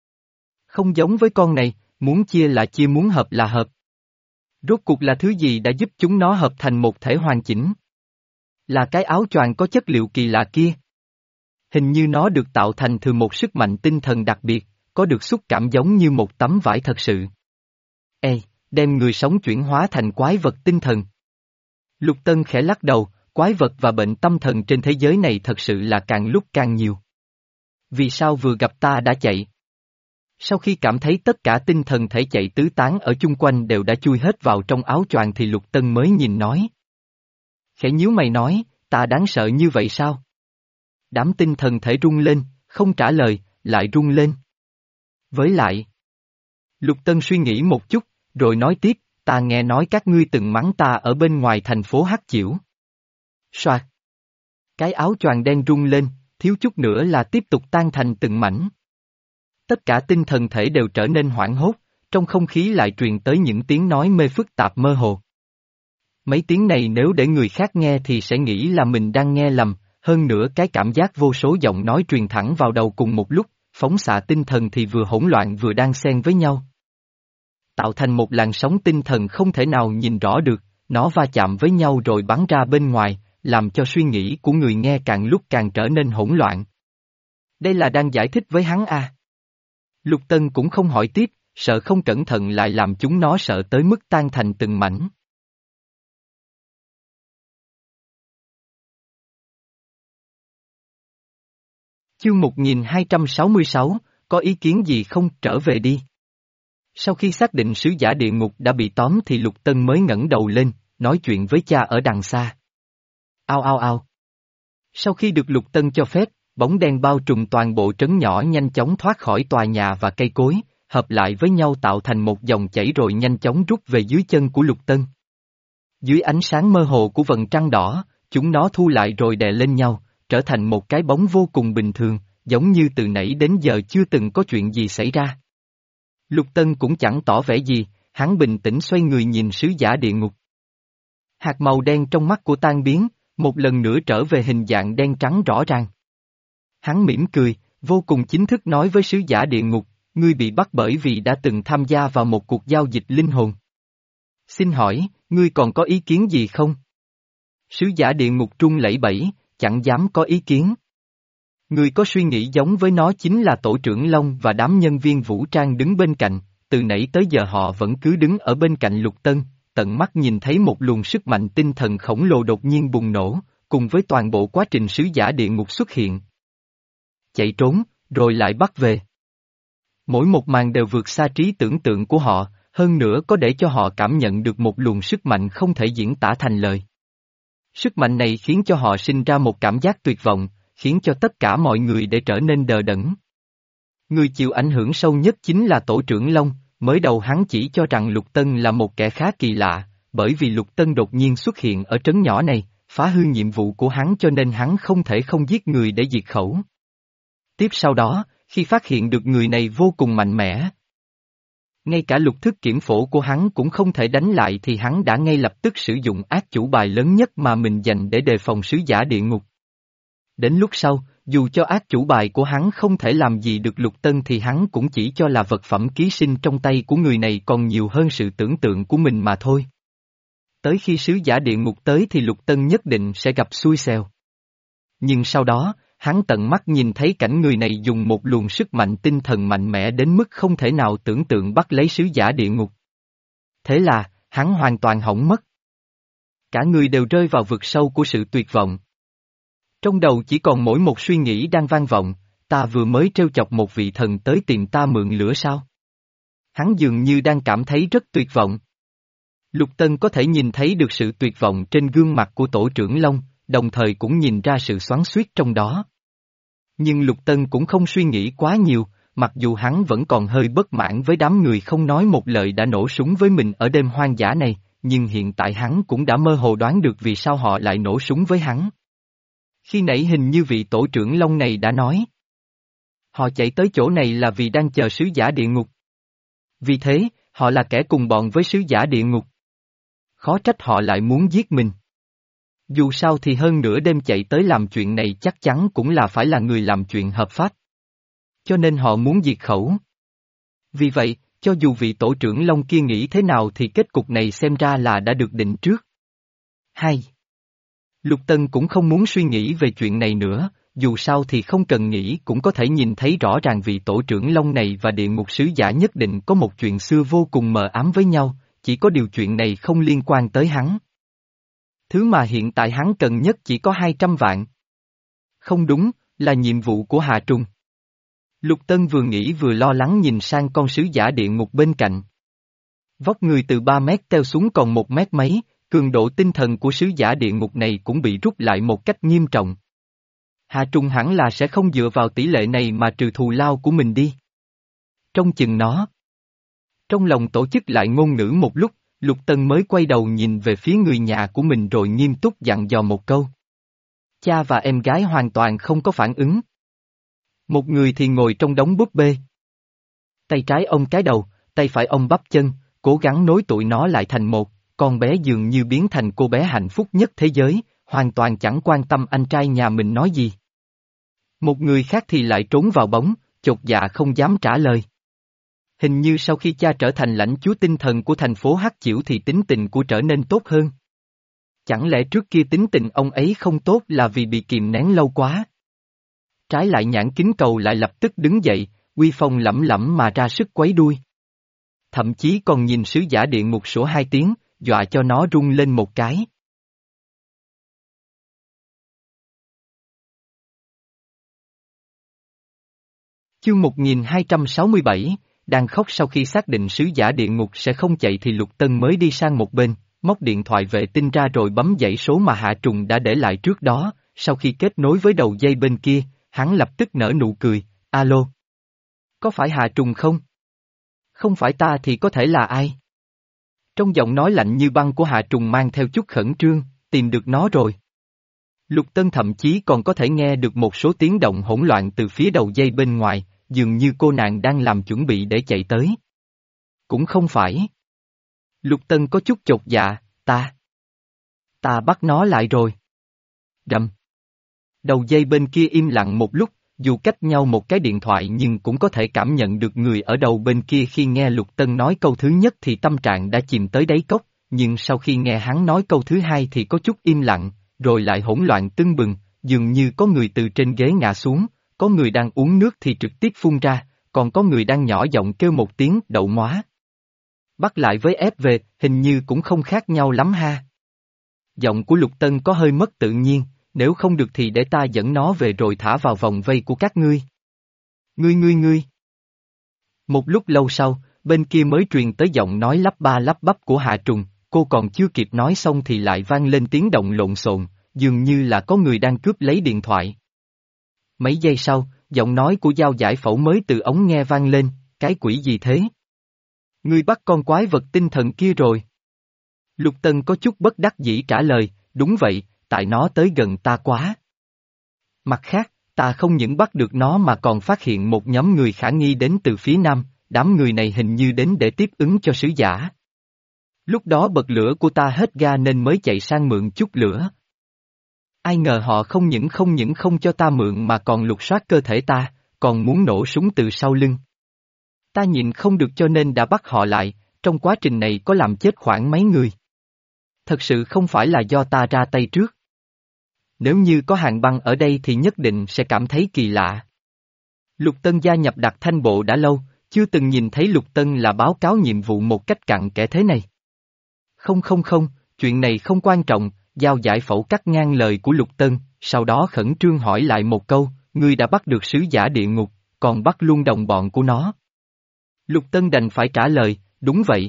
Không giống với con này, muốn chia là chia muốn hợp là hợp. Rốt cuộc là thứ gì đã giúp chúng nó hợp thành một thể hoàn chỉnh? Là cái áo choàng có chất liệu kỳ lạ kia. Hình như nó được tạo thành từ một sức mạnh tinh thần đặc biệt, có được xúc cảm giống như một tấm vải thật sự. Ê, đem người sống chuyển hóa thành quái vật tinh thần. Lục Tân khẽ lắc đầu, quái vật và bệnh tâm thần trên thế giới này thật sự là càng lúc càng nhiều. Vì sao vừa gặp ta đã chạy? Sau khi cảm thấy tất cả tinh thần thể chạy tứ tán ở chung quanh đều đã chui hết vào trong áo choàng thì Lục Tân mới nhìn nói. Khẽ nhíu mày nói, ta đáng sợ như vậy sao? Đám tinh thần thể rung lên, không trả lời, lại rung lên. Với lại, Lục Tân suy nghĩ một chút, rồi nói tiếp, ta nghe nói các ngươi từng mắng ta ở bên ngoài thành phố Hắc Chiểu. Soạt. Cái áo choàng đen rung lên, thiếu chút nữa là tiếp tục tan thành từng mảnh. Tất cả tinh thần thể đều trở nên hoảng hốt, trong không khí lại truyền tới những tiếng nói mê phức tạp mơ hồ. Mấy tiếng này nếu để người khác nghe thì sẽ nghĩ là mình đang nghe lầm, hơn nữa cái cảm giác vô số giọng nói truyền thẳng vào đầu cùng một lúc, phóng xạ tinh thần thì vừa hỗn loạn vừa đang xen với nhau. Tạo thành một làn sóng tinh thần không thể nào nhìn rõ được, nó va chạm với nhau rồi bắn ra bên ngoài, làm cho suy nghĩ của người nghe càng lúc càng trở nên hỗn loạn. Đây là đang giải thích với hắn à? Lục Tân cũng không hỏi tiếp, sợ không cẩn thận lại làm chúng nó sợ tới mức tan thành từng mảnh. Chương một nghìn hai trăm sáu mươi sáu, có ý kiến gì không, trở về đi. Sau khi xác định sứ giả địa ngục đã bị tóm thì Lục Tân mới ngẩng đầu lên, nói chuyện với cha ở đằng xa. Ao ao ao. Sau khi được Lục Tân cho phép, bóng đen bao trùm toàn bộ trấn nhỏ nhanh chóng thoát khỏi tòa nhà và cây cối, hợp lại với nhau tạo thành một dòng chảy rồi nhanh chóng rút về dưới chân của Lục Tân. Dưới ánh sáng mơ hồ của vầng trăng đỏ, chúng nó thu lại rồi đè lên nhau, trở thành một cái bóng vô cùng bình thường, giống như từ nãy đến giờ chưa từng có chuyện gì xảy ra. Lục Tân cũng chẳng tỏ vẻ gì, hắn bình tĩnh xoay người nhìn sứ giả địa ngục. Hạt màu đen trong mắt của tan biến, một lần nữa trở về hình dạng đen trắng rõ ràng. Hắn mỉm cười, vô cùng chính thức nói với sứ giả địa ngục, ngươi bị bắt bởi vì đã từng tham gia vào một cuộc giao dịch linh hồn. Xin hỏi, ngươi còn có ý kiến gì không? Sứ giả địa ngục trung lẩy bẩy, chẳng dám có ý kiến. Người có suy nghĩ giống với nó chính là tổ trưởng Long và đám nhân viên vũ trang đứng bên cạnh, từ nãy tới giờ họ vẫn cứ đứng ở bên cạnh Lục Tân, tận mắt nhìn thấy một luồng sức mạnh tinh thần khổng lồ đột nhiên bùng nổ, cùng với toàn bộ quá trình sứ giả địa ngục xuất hiện. Chạy trốn, rồi lại bắt về. Mỗi một màn đều vượt xa trí tưởng tượng của họ, hơn nữa có để cho họ cảm nhận được một luồng sức mạnh không thể diễn tả thành lời. Sức mạnh này khiến cho họ sinh ra một cảm giác tuyệt vọng, khiến cho tất cả mọi người để trở nên đờ đẫn. Người chịu ảnh hưởng sâu nhất chính là tổ trưởng Long, mới đầu hắn chỉ cho rằng Lục Tân là một kẻ khá kỳ lạ, bởi vì Lục Tân đột nhiên xuất hiện ở trấn nhỏ này, phá hư nhiệm vụ của hắn cho nên hắn không thể không giết người để diệt khẩu. Tiếp sau đó, khi phát hiện được người này vô cùng mạnh mẽ, ngay cả lục thức kiểm phổ của hắn cũng không thể đánh lại thì hắn đã ngay lập tức sử dụng ác chủ bài lớn nhất mà mình dành để đề phòng sứ giả địa ngục. Đến lúc sau, dù cho ác chủ bài của hắn không thể làm gì được Lục Tân thì hắn cũng chỉ cho là vật phẩm ký sinh trong tay của người này còn nhiều hơn sự tưởng tượng của mình mà thôi. Tới khi sứ giả địa ngục tới thì Lục Tân nhất định sẽ gặp xui xẻo. Nhưng sau đó, hắn tận mắt nhìn thấy cảnh người này dùng một luồng sức mạnh tinh thần mạnh mẽ đến mức không thể nào tưởng tượng bắt lấy sứ giả địa ngục. Thế là, hắn hoàn toàn hỏng mất. Cả người đều rơi vào vực sâu của sự tuyệt vọng. Trong đầu chỉ còn mỗi một suy nghĩ đang vang vọng, ta vừa mới trêu chọc một vị thần tới tìm ta mượn lửa sao? Hắn dường như đang cảm thấy rất tuyệt vọng. Lục Tân có thể nhìn thấy được sự tuyệt vọng trên gương mặt của tổ trưởng Long, đồng thời cũng nhìn ra sự xoắn xuýt trong đó. Nhưng Lục Tân cũng không suy nghĩ quá nhiều, mặc dù hắn vẫn còn hơi bất mãn với đám người không nói một lời đã nổ súng với mình ở đêm hoang dã này, nhưng hiện tại hắn cũng đã mơ hồ đoán được vì sao họ lại nổ súng với hắn. Khi nãy hình như vị tổ trưởng Long này đã nói. Họ chạy tới chỗ này là vì đang chờ sứ giả địa ngục. Vì thế, họ là kẻ cùng bọn với sứ giả địa ngục. Khó trách họ lại muốn giết mình. Dù sao thì hơn nửa đêm chạy tới làm chuyện này chắc chắn cũng là phải là người làm chuyện hợp pháp. Cho nên họ muốn diệt khẩu. Vì vậy, cho dù vị tổ trưởng Long kia nghĩ thế nào thì kết cục này xem ra là đã được định trước. Hai. Lục Tân cũng không muốn suy nghĩ về chuyện này nữa, dù sao thì không cần nghĩ cũng có thể nhìn thấy rõ ràng vị tổ trưởng Long này và địa ngục sứ giả nhất định có một chuyện xưa vô cùng mờ ám với nhau, chỉ có điều chuyện này không liên quan tới hắn. Thứ mà hiện tại hắn cần nhất chỉ có hai trăm vạn. Không đúng, là nhiệm vụ của Hà Trùng. Lục Tân vừa nghĩ vừa lo lắng nhìn sang con sứ giả địa ngục bên cạnh. Vóc người từ ba mét teo xuống còn một mét mấy, cường độ tinh thần của sứ giả địa ngục này cũng bị rút lại một cách nghiêm trọng. Hà Trùng hẳn là sẽ không dựa vào tỷ lệ này mà trừ thù lao của mình đi. Trong chừng nó. Trong lòng tổ chức lại ngôn ngữ một lúc, Lục Tân mới quay đầu nhìn về phía người nhà của mình rồi nghiêm túc dặn dò một câu. Cha và em gái hoàn toàn không có phản ứng. Một người thì ngồi trong đống búp bê. Tay trái ông cái đầu, tay phải ông bắp chân, cố gắng nối tụi nó lại thành một, con bé dường như biến thành cô bé hạnh phúc nhất thế giới, hoàn toàn chẳng quan tâm anh trai nhà mình nói gì. Một người khác thì lại trốn vào bóng, chột dạ không dám trả lời. Hình như sau khi cha trở thành lãnh chúa tinh thần của thành phố Hắc Chiểu thì tính tình của trở nên tốt hơn. Chẳng lẽ trước kia tính tình ông ấy không tốt là vì bị kìm nén lâu quá? Trái lại nhãn kính cầu lại lập tức đứng dậy, uy phong lẫm lẫm mà ra sức quấy đuôi. Thậm chí còn nhìn sứ giả địa ngục sủa hai tiếng, dọa cho nó rung lên một cái. Chương một nghìn hai trăm sáu mươi bảy, đang khóc sau khi xác định sứ giả địa ngục sẽ không chạy thì Lục Tân mới đi sang một bên, móc điện thoại vệ tinh ra rồi bấm dãy số mà Hạ Trùng đã để lại trước đó, sau khi kết nối với đầu dây bên kia, hắn lập tức nở nụ cười, alo. Có phải Hạ Trùng không? Không phải ta thì có thể là ai? Trong giọng nói lạnh như băng của Hạ Trùng mang theo chút khẩn trương, tìm được nó rồi. Lục Tân thậm chí còn có thể nghe được một số tiếng động hỗn loạn từ phía đầu dây bên ngoài, dường như cô nàng đang làm chuẩn bị để chạy tới. Cũng không phải. Lục Tân có chút chột dạ, ta. Ta bắt nó lại rồi. Rầm. Đầu dây bên kia im lặng một lúc, dù cách nhau một cái điện thoại nhưng cũng có thể cảm nhận được người ở đầu bên kia khi nghe Lục Tân nói câu thứ nhất thì tâm trạng đã chìm tới đáy cốc, nhưng sau khi nghe hắn nói câu thứ hai thì có chút im lặng, rồi lại hỗn loạn tưng bừng, dường như có người từ trên ghế ngã xuống, có người đang uống nước thì trực tiếp phun ra, còn có người đang nhỏ giọng kêu một tiếng đậu móa. Bắt lại với ép về, hình như cũng không khác nhau lắm ha. Giọng của Lục Tân có hơi mất tự nhiên, nếu không được thì để ta dẫn nó về rồi thả vào vòng vây của các ngươi. Ngươi ngươi ngươi. Một lúc lâu sau, bên kia mới truyền tới giọng nói lắp ba lắp bắp của Hạ Trùng, cô còn chưa kịp nói xong thì lại vang lên tiếng động lộn xộn, dường như là có người đang cướp lấy điện thoại. Mấy giây sau, giọng nói của Giao Giải Phẫu mới từ ống nghe vang lên, cái quỷ gì thế? Ngươi bắt con quái vật tinh thần kia rồi. Lục Tân có chút bất đắc dĩ trả lời, đúng vậy, tại nó tới gần ta quá. Mặt khác, ta không những bắt được nó mà còn phát hiện một nhóm người khả nghi đến từ phía nam, đám người này hình như đến để tiếp ứng cho sứ giả. Lúc đó bật lửa của ta hết ga nên mới chạy sang mượn chút lửa. Ai ngờ họ không những không những không cho ta mượn mà còn lục soát cơ thể ta, còn muốn nổ súng từ sau lưng. Ta nhìn không được cho nên đã bắt họ lại, trong quá trình này có làm chết khoảng mấy người. Thật sự không phải là do ta ra tay trước. Nếu như có Hàn Băng ở đây thì nhất định sẽ cảm thấy kỳ lạ. Lục Tân gia nhập Đặc Thanh Bộ đã lâu, chưa từng nhìn thấy Lục Tân là báo cáo nhiệm vụ một cách cặn kẽ thế này. Không không không, chuyện này không quan trọng, Giao Giải Phẫu cắt ngang lời của Lục Tân, sau đó khẩn trương hỏi lại một câu, ngươi đã bắt được sứ giả địa ngục, còn bắt luôn đồng bọn của nó. Lục Tân đành phải trả lời, đúng vậy.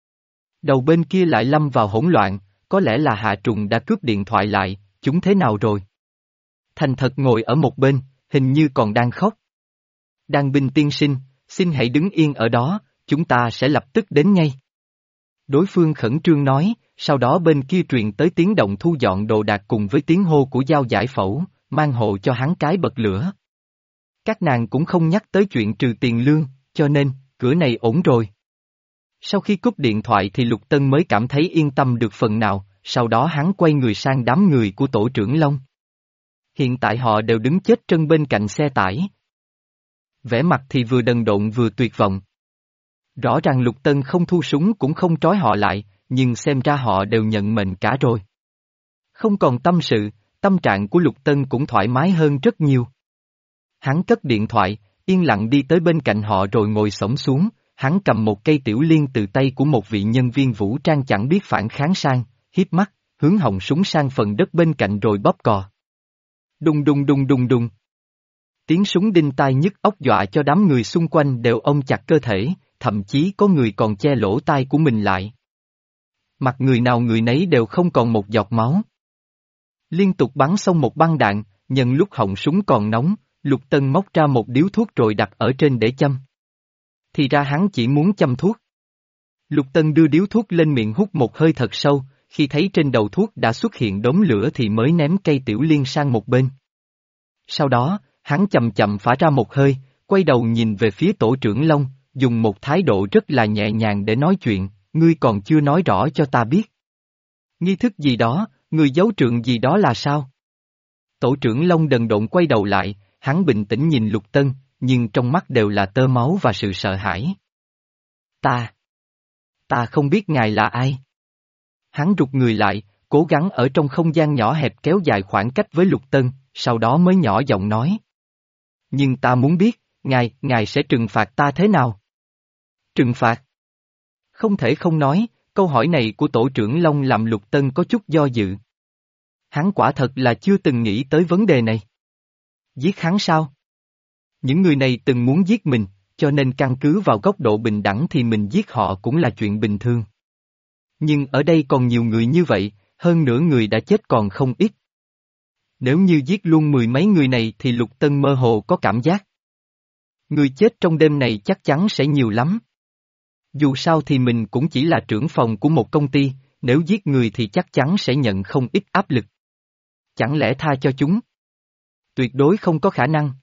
Đầu bên kia lại lâm vào hỗn loạn, có lẽ là Hạ Trùng đã cướp điện thoại lại, chúng thế nào rồi? Thành Thật ngồi ở một bên, hình như còn đang khóc. Đan binh tiên sinh, xin hãy đứng yên ở đó, chúng ta sẽ lập tức đến ngay. Đối phương khẩn trương nói, sau đó bên kia truyền tới tiếng động thu dọn đồ đạc cùng với tiếng hô của Giao Giải Phẫu, mang hộ cho hắn cái bật lửa. Các nàng cũng không nhắc tới chuyện trừ tiền lương, cho nên, cửa này ổn rồi. Sau khi cúp điện thoại thì Lục Tân mới cảm thấy yên tâm được phần nào, sau đó hắn quay người sang đám người của tổ trưởng Long. Hiện tại họ đều đứng chết chân bên cạnh xe tải. Vẻ mặt thì vừa đần độn vừa tuyệt vọng. Rõ ràng Lục Tân không thu súng cũng không trói họ lại, nhưng xem ra họ đều nhận mệnh cả rồi. Không còn tâm sự, tâm trạng của Lục Tân cũng thoải mái hơn rất nhiều. Hắn cất điện thoại, yên lặng đi tới bên cạnh họ rồi ngồi xổm xuống, hắn cầm một cây tiểu liên từ tay của một vị nhân viên vũ trang chẳng biết phản kháng sang, hiếp mắt, hướng họng súng sang phần đất bên cạnh rồi bóp cò. Đùng đùng đùng đùng đùng. Tiếng súng đinh tai nhức óc dọa cho đám người xung quanh đều ôm chặt cơ thể, thậm chí có người còn che lỗ tai của mình lại. Mặt người nào người nấy đều không còn một giọt máu. Liên tục bắn xong một băng đạn, nhân lúc họng súng còn nóng, Lục Tân móc ra một điếu thuốc rồi đặt ở trên để châm. Thì ra hắn chỉ muốn châm thuốc. Lục Tân đưa điếu thuốc lên miệng hút một hơi thật sâu, khi thấy trên đầu thuốc đã xuất hiện đốm lửa thì mới ném cây tiểu liên sang một bên. Sau đó, hắn chậm chậm phả ra một hơi, quay đầu nhìn về phía Tổ trưởng Long, dùng một thái độ rất là nhẹ nhàng để nói chuyện, ngươi còn chưa nói rõ cho ta biết. Nghi thức gì đó, người giấu trượng gì đó là sao? Tổ trưởng Long đần độn quay đầu lại, hắn bình tĩnh nhìn Lục Tân, nhưng trong mắt đều là tơ máu và sự sợ hãi. Ta, ta không biết ngài là ai. Hắn rụt người lại, cố gắng ở trong không gian nhỏ hẹp kéo dài khoảng cách với Lục Tân, sau đó mới nhỏ giọng nói. Nhưng ta muốn biết, ngài, ngài sẽ trừng phạt ta thế nào? Trừng phạt? Không thể không nói, câu hỏi này của Tổ trưởng Long làm Lục Tân có chút do dự. Hắn quả thật là chưa từng nghĩ tới vấn đề này. Giết hắn sao? Những người này từng muốn giết mình, cho nên căn cứ vào góc độ bình đẳng thì mình giết họ cũng là chuyện bình thường. Nhưng ở đây còn nhiều người như vậy, hơn nữa người đã chết còn không ít. Nếu như giết luôn mười mấy người này thì Lục Tân mơ hồ có cảm giác. Người chết trong đêm này chắc chắn sẽ nhiều lắm. Dù sao thì mình cũng chỉ là trưởng phòng của một công ty, nếu giết người thì chắc chắn sẽ nhận không ít áp lực. Chẳng lẽ tha cho chúng? Tuyệt đối không có khả năng.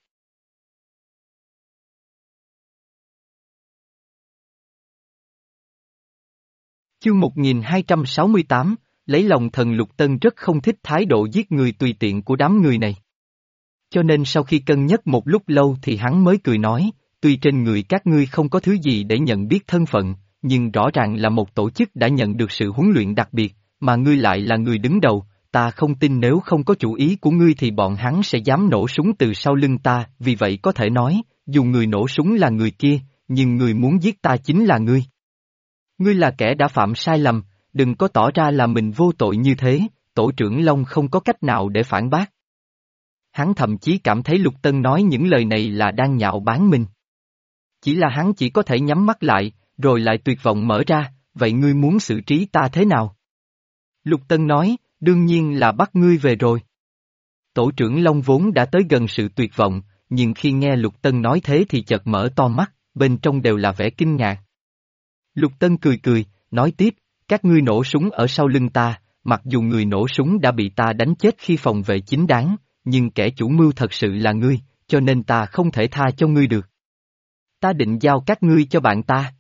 Chương một nghìn hai trăm sáu mươi tám, lấy lòng thần Lục Tân rất không thích thái độ giết người tùy tiện của đám người này. Cho nên sau khi cân nhắc một lúc lâu thì hắn mới cười nói, tuy trên người các ngươi không có thứ gì để nhận biết thân phận, nhưng rõ ràng là một tổ chức đã nhận được sự huấn luyện đặc biệt, mà ngươi lại là người đứng đầu, ta không tin nếu không có chủ ý của ngươi thì bọn hắn sẽ dám nổ súng từ sau lưng ta, vì vậy có thể nói, dù người nổ súng là người kia, nhưng người muốn giết ta chính là ngươi. Ngươi là kẻ đã phạm sai lầm, đừng có tỏ ra là mình vô tội như thế, Tổ trưởng Long không có cách nào để phản bác. Hắn thậm chí cảm thấy Lục Tân nói những lời này là đang nhạo báng mình. Chỉ là hắn chỉ có thể nhắm mắt lại, rồi lại tuyệt vọng mở ra, vậy ngươi muốn xử trí ta thế nào? Lục Tân nói, đương nhiên là bắt ngươi về rồi. Tổ trưởng Long vốn đã tới gần sự tuyệt vọng, nhưng khi nghe Lục Tân nói thế thì chợt mở to mắt, bên trong đều là vẻ kinh ngạc. Lục Tân cười cười, nói tiếp, các ngươi nổ súng ở sau lưng ta, mặc dù người nổ súng đã bị ta đánh chết khi phòng vệ chính đáng, nhưng kẻ chủ mưu thật sự là ngươi, cho nên ta không thể tha cho ngươi được. Ta định giao các ngươi cho bạn ta.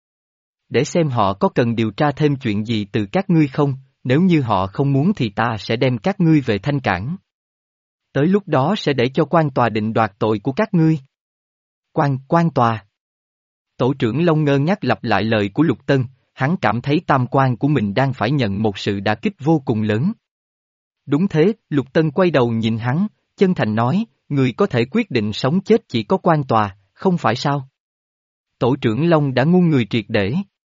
Để xem họ có cần điều tra thêm chuyện gì từ các ngươi không, nếu như họ không muốn thì ta sẽ đem các ngươi về Thanh Cảng. Tới lúc đó sẽ để cho quan tòa định đoạt tội của các ngươi. Quan, quan tòa. Tổ trưởng Long ngơ ngác lặp lại lời của Lục Tân, hắn cảm thấy tam quan của mình đang phải nhận một sự đả kích vô cùng lớn. Đúng thế, Lục Tân quay đầu nhìn hắn, chân thành nói, người có thể quyết định sống chết chỉ có quan tòa, không phải sao? Tổ trưởng Long đã ngu người triệt để.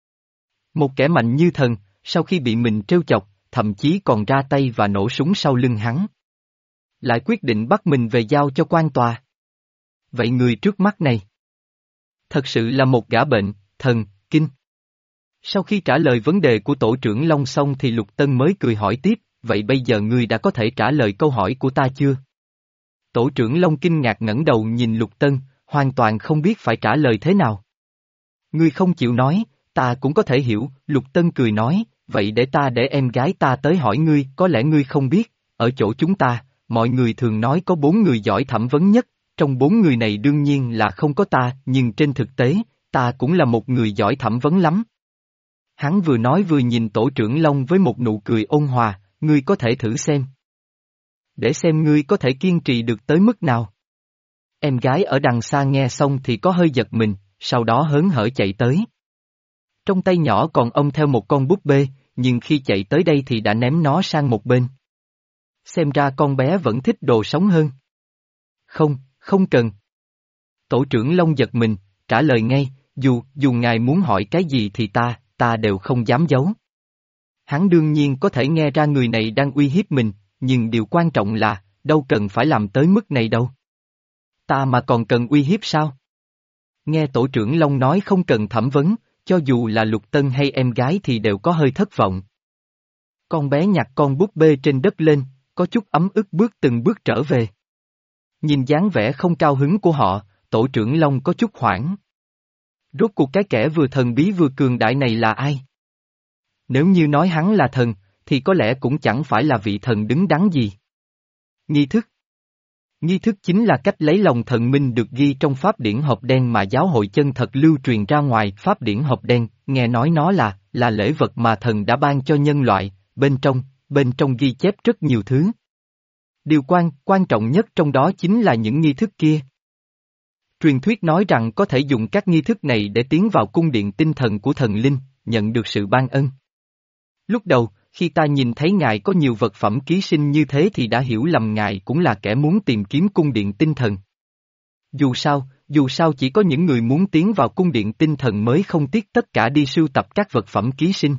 Một kẻ mạnh như thần, sau khi bị mình trêu chọc, thậm chí còn ra tay và nổ súng sau lưng hắn. Lại quyết định bắt mình về giao cho quan tòa. Vậy người trước mắt này thật sự là một gã bệnh, thần, kinh. Sau khi trả lời vấn đề của tổ trưởng Long xong thì Lục Tân mới cười hỏi tiếp, vậy bây giờ ngươi đã có thể trả lời câu hỏi của ta chưa? Tổ trưởng Long kinh ngạc ngẩng đầu nhìn Lục Tân, hoàn toàn không biết phải trả lời thế nào. Ngươi không chịu nói, ta cũng có thể hiểu, Lục Tân cười nói, vậy để ta để em gái ta tới hỏi ngươi, có lẽ ngươi không biết, ở chỗ chúng ta, mọi người thường nói có bốn người giỏi thẩm vấn nhất, trong bốn người này đương nhiên là không có ta, nhưng trên thực tế, ta cũng là một người giỏi thẩm vấn lắm. Hắn vừa nói vừa nhìn tổ trưởng Long với một nụ cười ôn hòa, ngươi có thể thử xem. Để xem ngươi có thể kiên trì được tới mức nào. Em gái ở đằng xa nghe xong thì có hơi giật mình, sau đó hớn hở chạy tới. Trong tay nhỏ còn ôm theo một con búp bê, nhưng khi chạy tới đây thì đã ném nó sang một bên. Xem ra con bé vẫn thích đồ sống hơn. Không, không cần. Tổ trưởng Long giật mình, trả lời ngay, dù, dù ngài muốn hỏi cái gì thì ta, ta đều không dám giấu. Hắn đương nhiên có thể nghe ra người này đang uy hiếp mình, nhưng điều quan trọng là, đâu cần phải làm tới mức này đâu. Ta mà còn cần uy hiếp sao? Nghe tổ trưởng Long nói không cần thẩm vấn, cho dù là Lục Tân hay em gái thì đều có hơi thất vọng. Con bé nhặt con búp bê trên đất lên, có chút ấm ức bước từng bước trở về. Nhìn dáng vẻ không cao hứng của họ, tổ trưởng Long có chút hoảng. Rốt cuộc cái kẻ vừa thần bí vừa cường đại này là ai? Nếu như nói hắn là thần, thì có lẽ cũng chẳng phải là vị thần đứng đắn gì. Nghi thức. Nghi thức chính là cách lấy lòng thần minh được ghi trong pháp điển hộp đen mà giáo hội chân thật lưu truyền ra ngoài. Pháp điển hộp đen, nghe nói nó là, là lễ vật mà thần đã ban cho nhân loại, bên trong, bên trong ghi chép rất nhiều thứ. Điều quan, quan trọng nhất trong đó chính là những nghi thức kia. Truyền thuyết nói rằng có thể dùng các nghi thức này để tiến vào cung điện tinh thần của thần linh, nhận được sự ban ân. Lúc đầu, khi ta nhìn thấy ngài có nhiều vật phẩm ký sinh như thế thì đã hiểu lầm ngài cũng là kẻ muốn tìm kiếm cung điện tinh thần. Dù sao, dù sao chỉ có những người muốn tiến vào cung điện tinh thần mới không tiếc tất cả đi sưu tập các vật phẩm ký sinh.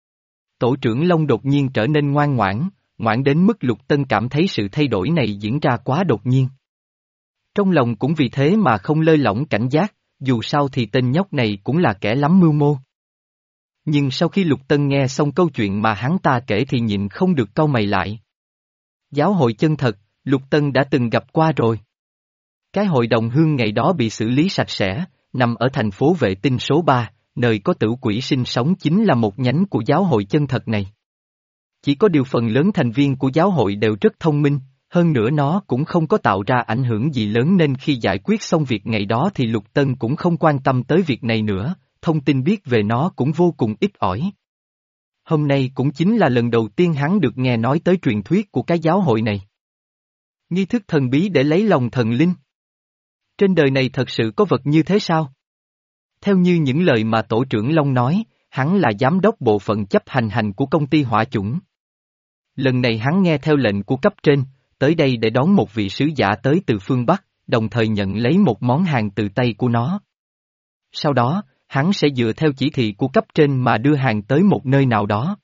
Tổ trưởng Long đột nhiên trở nên ngoan ngoãn, ngoãn đến mức Lục Tân cảm thấy sự thay đổi này diễn ra quá đột nhiên. Trong lòng cũng vì thế mà không lơi lỏng cảnh giác, dù sao thì tên nhóc này cũng là kẻ lắm mưu mô. Nhưng sau khi Lục Tân nghe xong câu chuyện mà hắn ta kể thì nhịn không được cau mày lại. Giáo hội chân thật, Lục Tân đã từng gặp qua rồi. Cái hội đồng hương ngày đó bị xử lý sạch sẽ, nằm ở thành phố vệ tinh số ba, nơi có tử quỷ sinh sống chính là một nhánh của giáo hội chân thật này. Chỉ có điều phần lớn thành viên của giáo hội đều rất thông minh, hơn nữa nó cũng không có tạo ra ảnh hưởng gì lớn nên khi giải quyết xong việc ngày đó thì Lục Tân cũng không quan tâm tới việc này nữa, thông tin biết về nó cũng vô cùng ít ỏi. Hôm nay cũng chính là lần đầu tiên hắn được nghe nói tới truyền thuyết của cái giáo hội này. Nghi thức thần bí để lấy lòng thần linh. Trên đời này thật sự có vật như thế sao? Theo như những lời mà tổ trưởng Long nói, hắn là giám đốc bộ phận chấp hành hành của công ty hỏa chủng. Lần này hắn nghe theo lệnh của cấp trên, tới đây để đón một vị sứ giả tới từ phương Bắc, đồng thời nhận lấy một món hàng từ tay của nó. Sau đó, hắn sẽ dựa theo chỉ thị của cấp trên mà đưa hàng tới một nơi nào đó.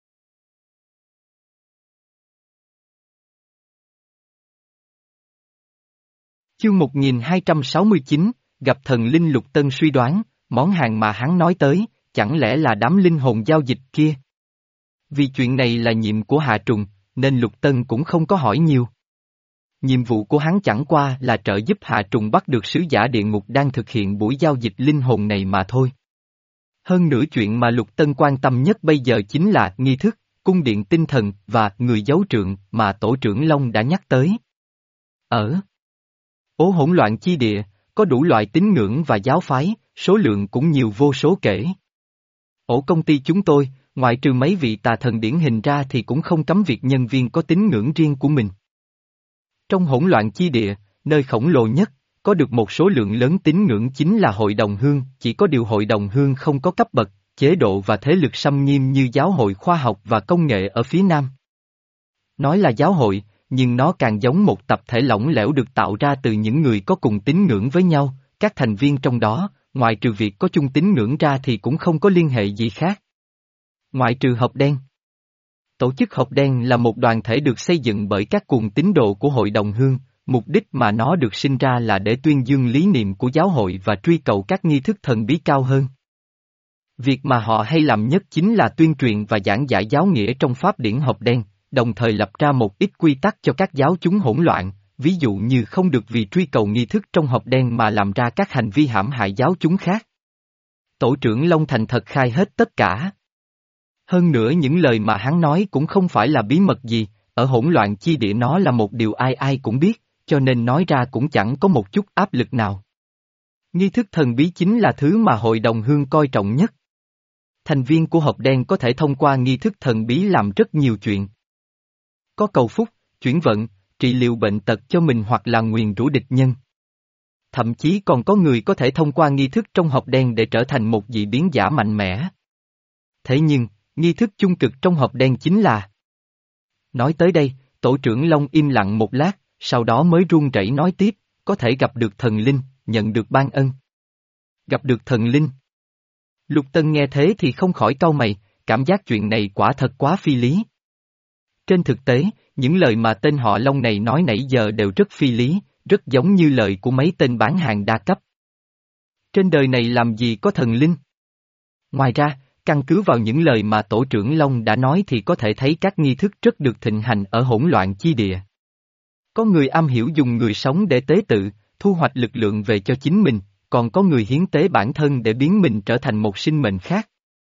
Chương một nghìn hai trăm sáu mươi chín, gặp thần linh. Lục Tân suy đoán, món hàng mà hắn nói tới, chẳng lẽ là đám linh hồn giao dịch kia? Vì chuyện này là nhiệm của Hạ Trùng, nên Lục Tân cũng không có hỏi nhiều. Nhiệm vụ của hắn chẳng qua là trợ giúp Hạ Trùng bắt được sứ giả địa ngục đang thực hiện buổi giao dịch linh hồn này mà thôi. Hơn nữa chuyện mà Lục Tân quan tâm nhất bây giờ chính là nghi thức, cung điện tinh thần và người giấu trượng mà tổ trưởng Long đã nhắc tới. Ở Ố hỗn loạn chi địa, có đủ loại tín ngưỡng và giáo phái, số lượng cũng nhiều vô số kể. Ổ công ty chúng tôi, ngoại trừ mấy vị tà thần điển hình ra thì cũng không cấm việc nhân viên có tín ngưỡng riêng của mình. Trong hỗn loạn chi địa, nơi khổng lồ nhất, có được một số lượng lớn tín ngưỡng chính là hội đồng hương, chỉ có điều hội đồng hương không có cấp bậc, chế độ và thế lực xâm nghiêm như giáo hội khoa học và công nghệ ở phía Nam. Nói là giáo hội, nhưng nó càng giống một tập thể lỏng lẻo được tạo ra từ những người có cùng tín ngưỡng với nhau, các thành viên trong đó, ngoại trừ việc có chung tín ngưỡng ra thì cũng không có liên hệ gì khác. Ngoại trừ hộp đen. Tổ chức hộp đen là một đoàn thể được xây dựng bởi các cuồng tín đồ của hội đồng hương, mục đích mà nó được sinh ra là để tuyên dương lý niệm của giáo hội và truy cầu các nghi thức thần bí cao hơn. Việc mà họ hay làm nhất chính là tuyên truyền và giảng giải giáo nghĩa trong pháp điển hộp đen, đồng thời lập ra một ít quy tắc cho các giáo chúng hỗn loạn, ví dụ như không được vì truy cầu nghi thức trong hộp đen mà làm ra các hành vi hãm hại giáo chúng khác. Tổ trưởng Long thành thật khai hết tất cả. Hơn nữa những lời mà hắn nói cũng không phải là bí mật gì, ở hỗn loạn chi địa nó là một điều ai ai cũng biết, cho nên nói ra cũng chẳng có một chút áp lực nào. Nghi thức thần bí chính là thứ mà hội đồng hương coi trọng nhất. Thành viên của hộp đen có thể thông qua nghi thức thần bí làm rất nhiều chuyện. Có cầu phúc, chuyển vận, trị liệu bệnh tật cho mình hoặc là nguyền rủa địch nhân. Thậm chí còn có người có thể thông qua nghi thức trong hộp đen để trở thành một dị biến giả mạnh mẽ. Thế nhưng, nghi thức chung cực trong hộp đen chính là... Nói tới đây, tổ trưởng Long im lặng một lát, sau đó mới run rẩy nói tiếp, có thể gặp được thần linh, nhận được ban ân. Gặp được thần linh. Lục Tân nghe thế thì không khỏi cau mày, cảm giác chuyện này quả thật quá phi lý. Trên thực tế, những lời mà tên họ Long này nói nãy giờ đều rất phi lý, rất giống như lời của mấy tên bán hàng đa cấp. Trên đời này làm gì có thần linh? Ngoài ra, căn cứ vào những lời mà tổ trưởng Long đã nói thì có thể thấy các nghi thức rất được thịnh hành ở hỗn loạn chi địa. Có người am hiểu dùng người sống để tế tự, thu hoạch lực lượng về cho chính mình, còn có người hiến tế bản thân để biến mình trở thành một sinh mệnh khác.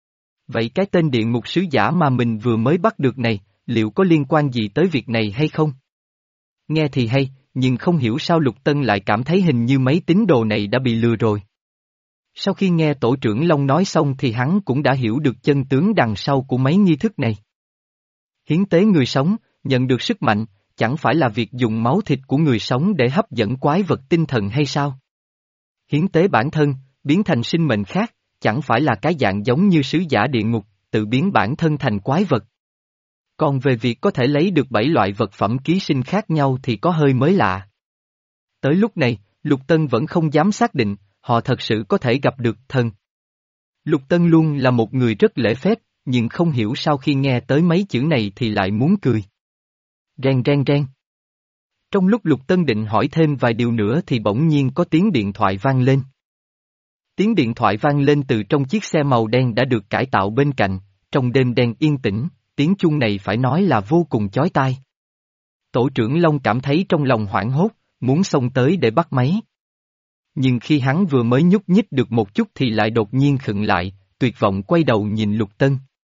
Vậy cái tên địa ngục sứ giả mà mình vừa mới bắt được này, liệu có liên quan gì tới việc này hay không? Nghe thì hay, nhưng không hiểu sao Lục Tân lại cảm thấy hình như mấy tín đồ này đã bị lừa rồi. Sau khi nghe tổ trưởng Long nói xong thì hắn cũng đã hiểu được chân tướng đằng sau của mấy nghi thức này. Hiến tế người sống, nhận được sức mạnh, chẳng phải là việc dùng máu thịt của người sống để hấp dẫn quái vật tinh thần hay sao? Hiến tế bản thân, biến thành sinh mệnh khác, chẳng phải là cái dạng giống như sứ giả địa ngục, tự biến bản thân thành quái vật. Còn về việc có thể lấy được bảy loại vật phẩm ký sinh khác nhau thì có hơi mới lạ. Tới lúc này, Lục Tân vẫn không dám xác định, họ thật sự có thể gặp được thần. Lục Tân luôn là một người rất lễ phép, nhưng không hiểu sao khi nghe tới mấy chữ này thì lại muốn cười. Reng reng reng. Trong lúc Lục Tân định hỏi thêm vài điều nữa thì bỗng nhiên có tiếng điện thoại vang lên. Tiếng điện thoại vang lên từ trong chiếc xe màu đen đã được cải tạo bên cạnh, trong đêm đen yên tĩnh, tiếng chuông này phải nói là vô cùng chói tai. Tổ trưởng Long cảm thấy trong lòng hoảng hốt, muốn xông tới để bắt máy. Nhưng khi hắn vừa mới nhúc nhích được một chút thì lại đột nhiên khựng lại, tuyệt vọng quay đầu nhìn Lục Tân.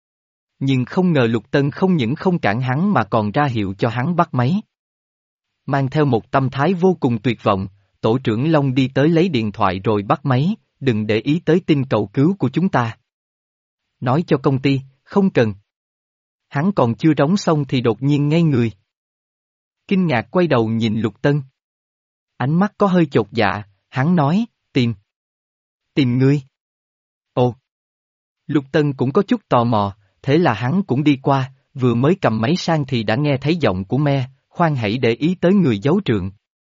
Nhưng không ngờ Lục Tân không những không cản hắn mà còn ra hiệu cho hắn bắt máy. Mang theo một tâm thái vô cùng tuyệt vọng, tổ trưởng Long đi tới lấy điện thoại rồi bắt máy, đừng để ý tới tin cầu cứu của chúng ta. Nói cho công ty, không cần. Hắn còn chưa rống xong thì đột nhiên ngây người. Kinh ngạc quay đầu nhìn Lục Tân. Ánh mắt có hơi chột dạ, hắn nói, tìm. Tìm ngươi. Ồ. Lục Tân cũng có chút tò mò, thế là hắn cũng đi qua, vừa mới cầm máy sang thì đã nghe thấy giọng của me, khoan hãy để ý tới người giấu trượng.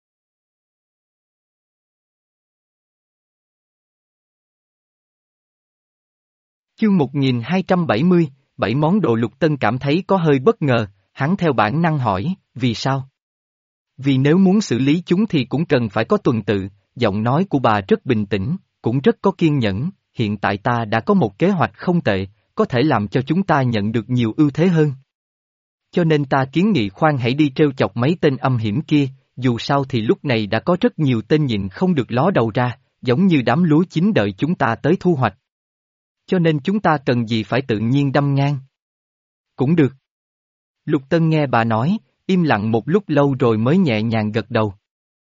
Chương một nghìn hai trăm bảy mươi, bảy món đồ Lục Tân cảm thấy có hơi bất ngờ, hắn theo bản năng hỏi, vì sao? Vì nếu muốn xử lý chúng thì cũng cần phải có tuần tự, giọng nói của bà rất bình tĩnh, cũng rất có kiên nhẫn, hiện tại ta đã có một kế hoạch không tệ, có thể làm cho chúng ta nhận được nhiều ưu thế hơn. Cho nên ta kiến nghị khoan hãy đi trêu chọc mấy tên âm hiểm kia, dù sao thì lúc này đã có rất nhiều tên nhịn không được ló đầu ra, giống như đám lúa chín đợi chúng ta tới thu hoạch. Cho nên chúng ta cần gì phải tự nhiên đâm ngang. Cũng được. Lục Tân nghe bà nói, im lặng một lúc lâu rồi mới nhẹ nhàng gật đầu.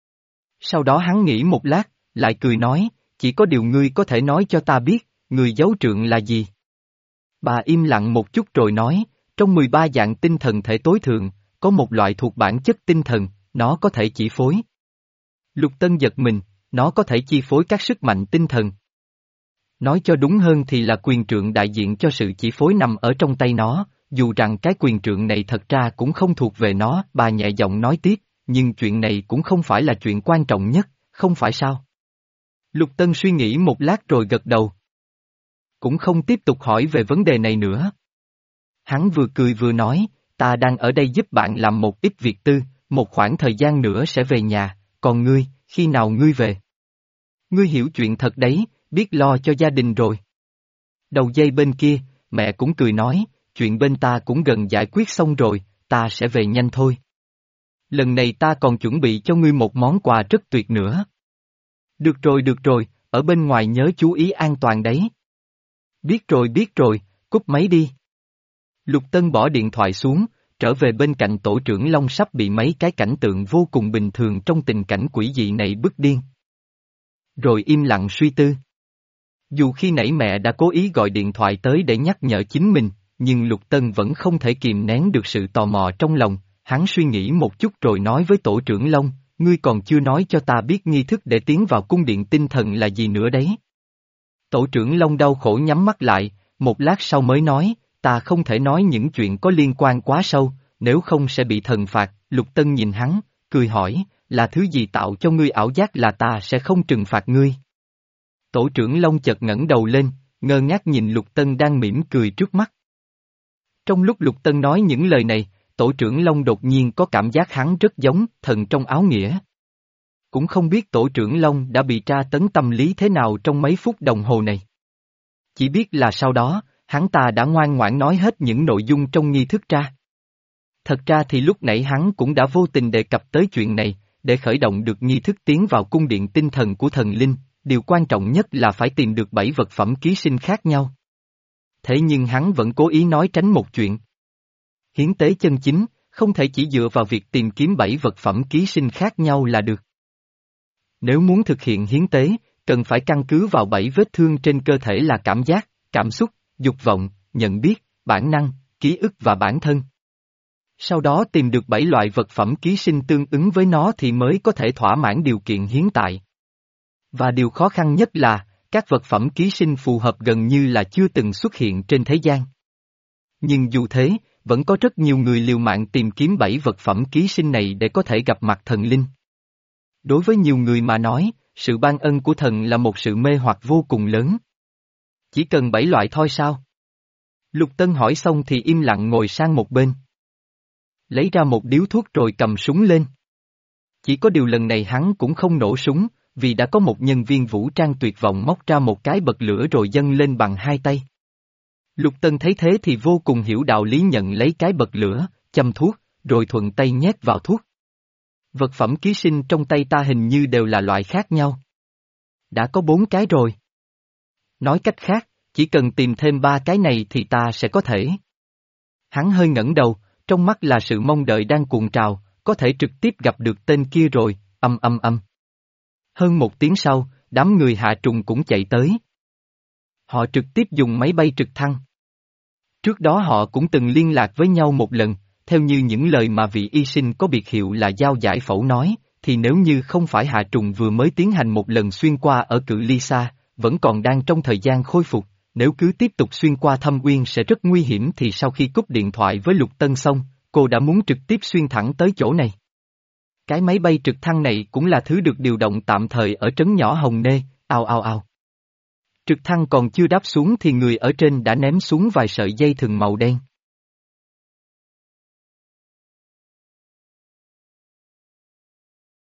Sau đó hắn nghĩ một lát, lại cười nói, chỉ có điều ngươi có thể nói cho ta biết, người giấu trượng là gì. Bà im lặng một chút rồi nói, trong mười ba dạng tinh thần thể tối thượng, có một loại thuộc bản chất tinh thần, nó có thể chỉ phối. Lục Tân giật mình, nó có thể chi phối các sức mạnh tinh thần. Nói cho đúng hơn thì là quyền trượng đại diện cho sự chỉ phối nằm ở trong tay nó, dù rằng cái quyền trượng này thật ra cũng không thuộc về nó, bà nhẹ giọng nói tiếp, nhưng chuyện này cũng không phải là chuyện quan trọng nhất, không phải sao? Lục Tân suy nghĩ một lát rồi gật đầu. Cũng không tiếp tục hỏi về vấn đề này nữa. Hắn vừa cười vừa nói, ta đang ở đây giúp bạn làm một ít việc tư, một khoảng thời gian nữa sẽ về nhà, còn ngươi, khi nào ngươi về? Ngươi hiểu chuyện thật đấy, biết lo cho gia đình rồi. Đầu dây bên kia, mẹ cũng cười nói, chuyện bên ta cũng gần giải quyết xong rồi, ta sẽ về nhanh thôi. Lần này ta còn chuẩn bị cho ngươi một món quà rất tuyệt nữa. Được rồi được rồi, ở bên ngoài nhớ chú ý an toàn đấy. Biết rồi biết rồi, cúp máy đi. Lục Tân bỏ điện thoại xuống, trở về bên cạnh tổ trưởng Long sắp bị mấy cái cảnh tượng vô cùng bình thường trong tình cảnh quỷ dị này bức điên. Rồi im lặng suy tư. Dù khi nãy mẹ đã cố ý gọi điện thoại tới để nhắc nhở chính mình, nhưng Lục Tân vẫn không thể kìm nén được sự tò mò trong lòng, hắn suy nghĩ một chút rồi nói với tổ trưởng Long, ngươi còn chưa nói cho ta biết nghi thức để tiến vào cung điện tinh thần là gì nữa đấy. Tổ trưởng Long đau khổ nhắm mắt lại, một lát sau mới nói, ta không thể nói những chuyện có liên quan quá sâu, nếu không sẽ bị thần phạt. Lục Tân nhìn hắn, cười hỏi, là thứ gì tạo cho ngươi ảo giác là ta sẽ không trừng phạt ngươi? Tổ trưởng Long chợt ngẩng đầu lên, ngơ ngác nhìn Lục Tân đang mỉm cười trước mắt. Trong lúc Lục Tân nói những lời này, tổ trưởng Long đột nhiên có cảm giác hắn rất giống thần trong áo nghĩa. Cũng không biết tổ trưởng Long đã bị tra tấn tâm lý thế nào trong mấy phút đồng hồ này. Chỉ biết là sau đó, hắn ta đã ngoan ngoãn nói hết những nội dung trong nghi thức ra. Thật ra thì lúc nãy hắn cũng đã vô tình đề cập tới chuyện này, để khởi động được nghi thức tiến vào cung điện tinh thần của thần linh, điều quan trọng nhất là phải tìm được bảy vật phẩm ký sinh khác nhau. Thế nhưng hắn vẫn cố ý nói tránh một chuyện. Hiến tế chân chính, không thể chỉ dựa vào việc tìm kiếm bảy vật phẩm ký sinh khác nhau là được. Nếu muốn thực hiện hiến tế, cần phải căn cứ vào bảy vết thương trên cơ thể là cảm giác, cảm xúc, dục vọng, nhận biết, bản năng, ký ức và bản thân. Sau đó tìm được bảy loại vật phẩm ký sinh tương ứng với nó thì mới có thể thỏa mãn điều kiện hiến tại. Và điều khó khăn nhất là, các vật phẩm ký sinh phù hợp gần như là chưa từng xuất hiện trên thế gian. Nhưng dù thế, vẫn có rất nhiều người liều mạng tìm kiếm bảy vật phẩm ký sinh này để có thể gặp mặt thần linh. Đối với nhiều người mà nói, sự ban ân của thần là một sự mê hoặc vô cùng lớn. Chỉ cần bảy loại thôi sao? Lục Tân hỏi xong thì im lặng ngồi sang một bên. Lấy ra một điếu thuốc rồi cầm súng lên. Chỉ có điều lần này hắn cũng không nổ súng, vì đã có một nhân viên vũ trang tuyệt vọng móc ra một cái bật lửa rồi dâng lên bằng hai tay. Lục Tân thấy thế thì vô cùng hiểu đạo lý, nhận lấy cái bật lửa, châm thuốc, rồi thuận tay nhét vào thuốc. Vật phẩm ký sinh trong tay ta hình như đều là loại khác nhau. Đã có bốn cái rồi. Nói cách khác, chỉ cần tìm thêm ba cái này thì ta sẽ có thể. Hắn hơi ngẩng đầu, trong mắt là sự mong đợi đang cuộn trào, có thể trực tiếp gặp được tên kia rồi, âm âm âm. Hơn một tiếng sau, đám người Hạ Trùng cũng chạy tới. Họ trực tiếp dùng máy bay trực thăng. Trước đó họ cũng từng liên lạc với nhau một lần, theo như những lời mà vị y sinh có biệt hiệu là Dao Giải Phẫu nói, thì nếu như không phải Hạ Trùng vừa mới tiến hành một lần xuyên qua ở cự ly xa, vẫn còn đang trong thời gian khôi phục, nếu cứ tiếp tục xuyên qua Thâm Uyên sẽ rất nguy hiểm thì sau khi cúp điện thoại với Lục Tân xong, cô đã muốn trực tiếp xuyên thẳng tới chỗ này. Cái máy bay trực thăng này cũng là thứ được điều động tạm thời ở trấn nhỏ Hồng Nê, ao ao ao. Trực thăng còn chưa đáp xuống thì người ở trên đã ném xuống vài sợi dây thừng màu đen.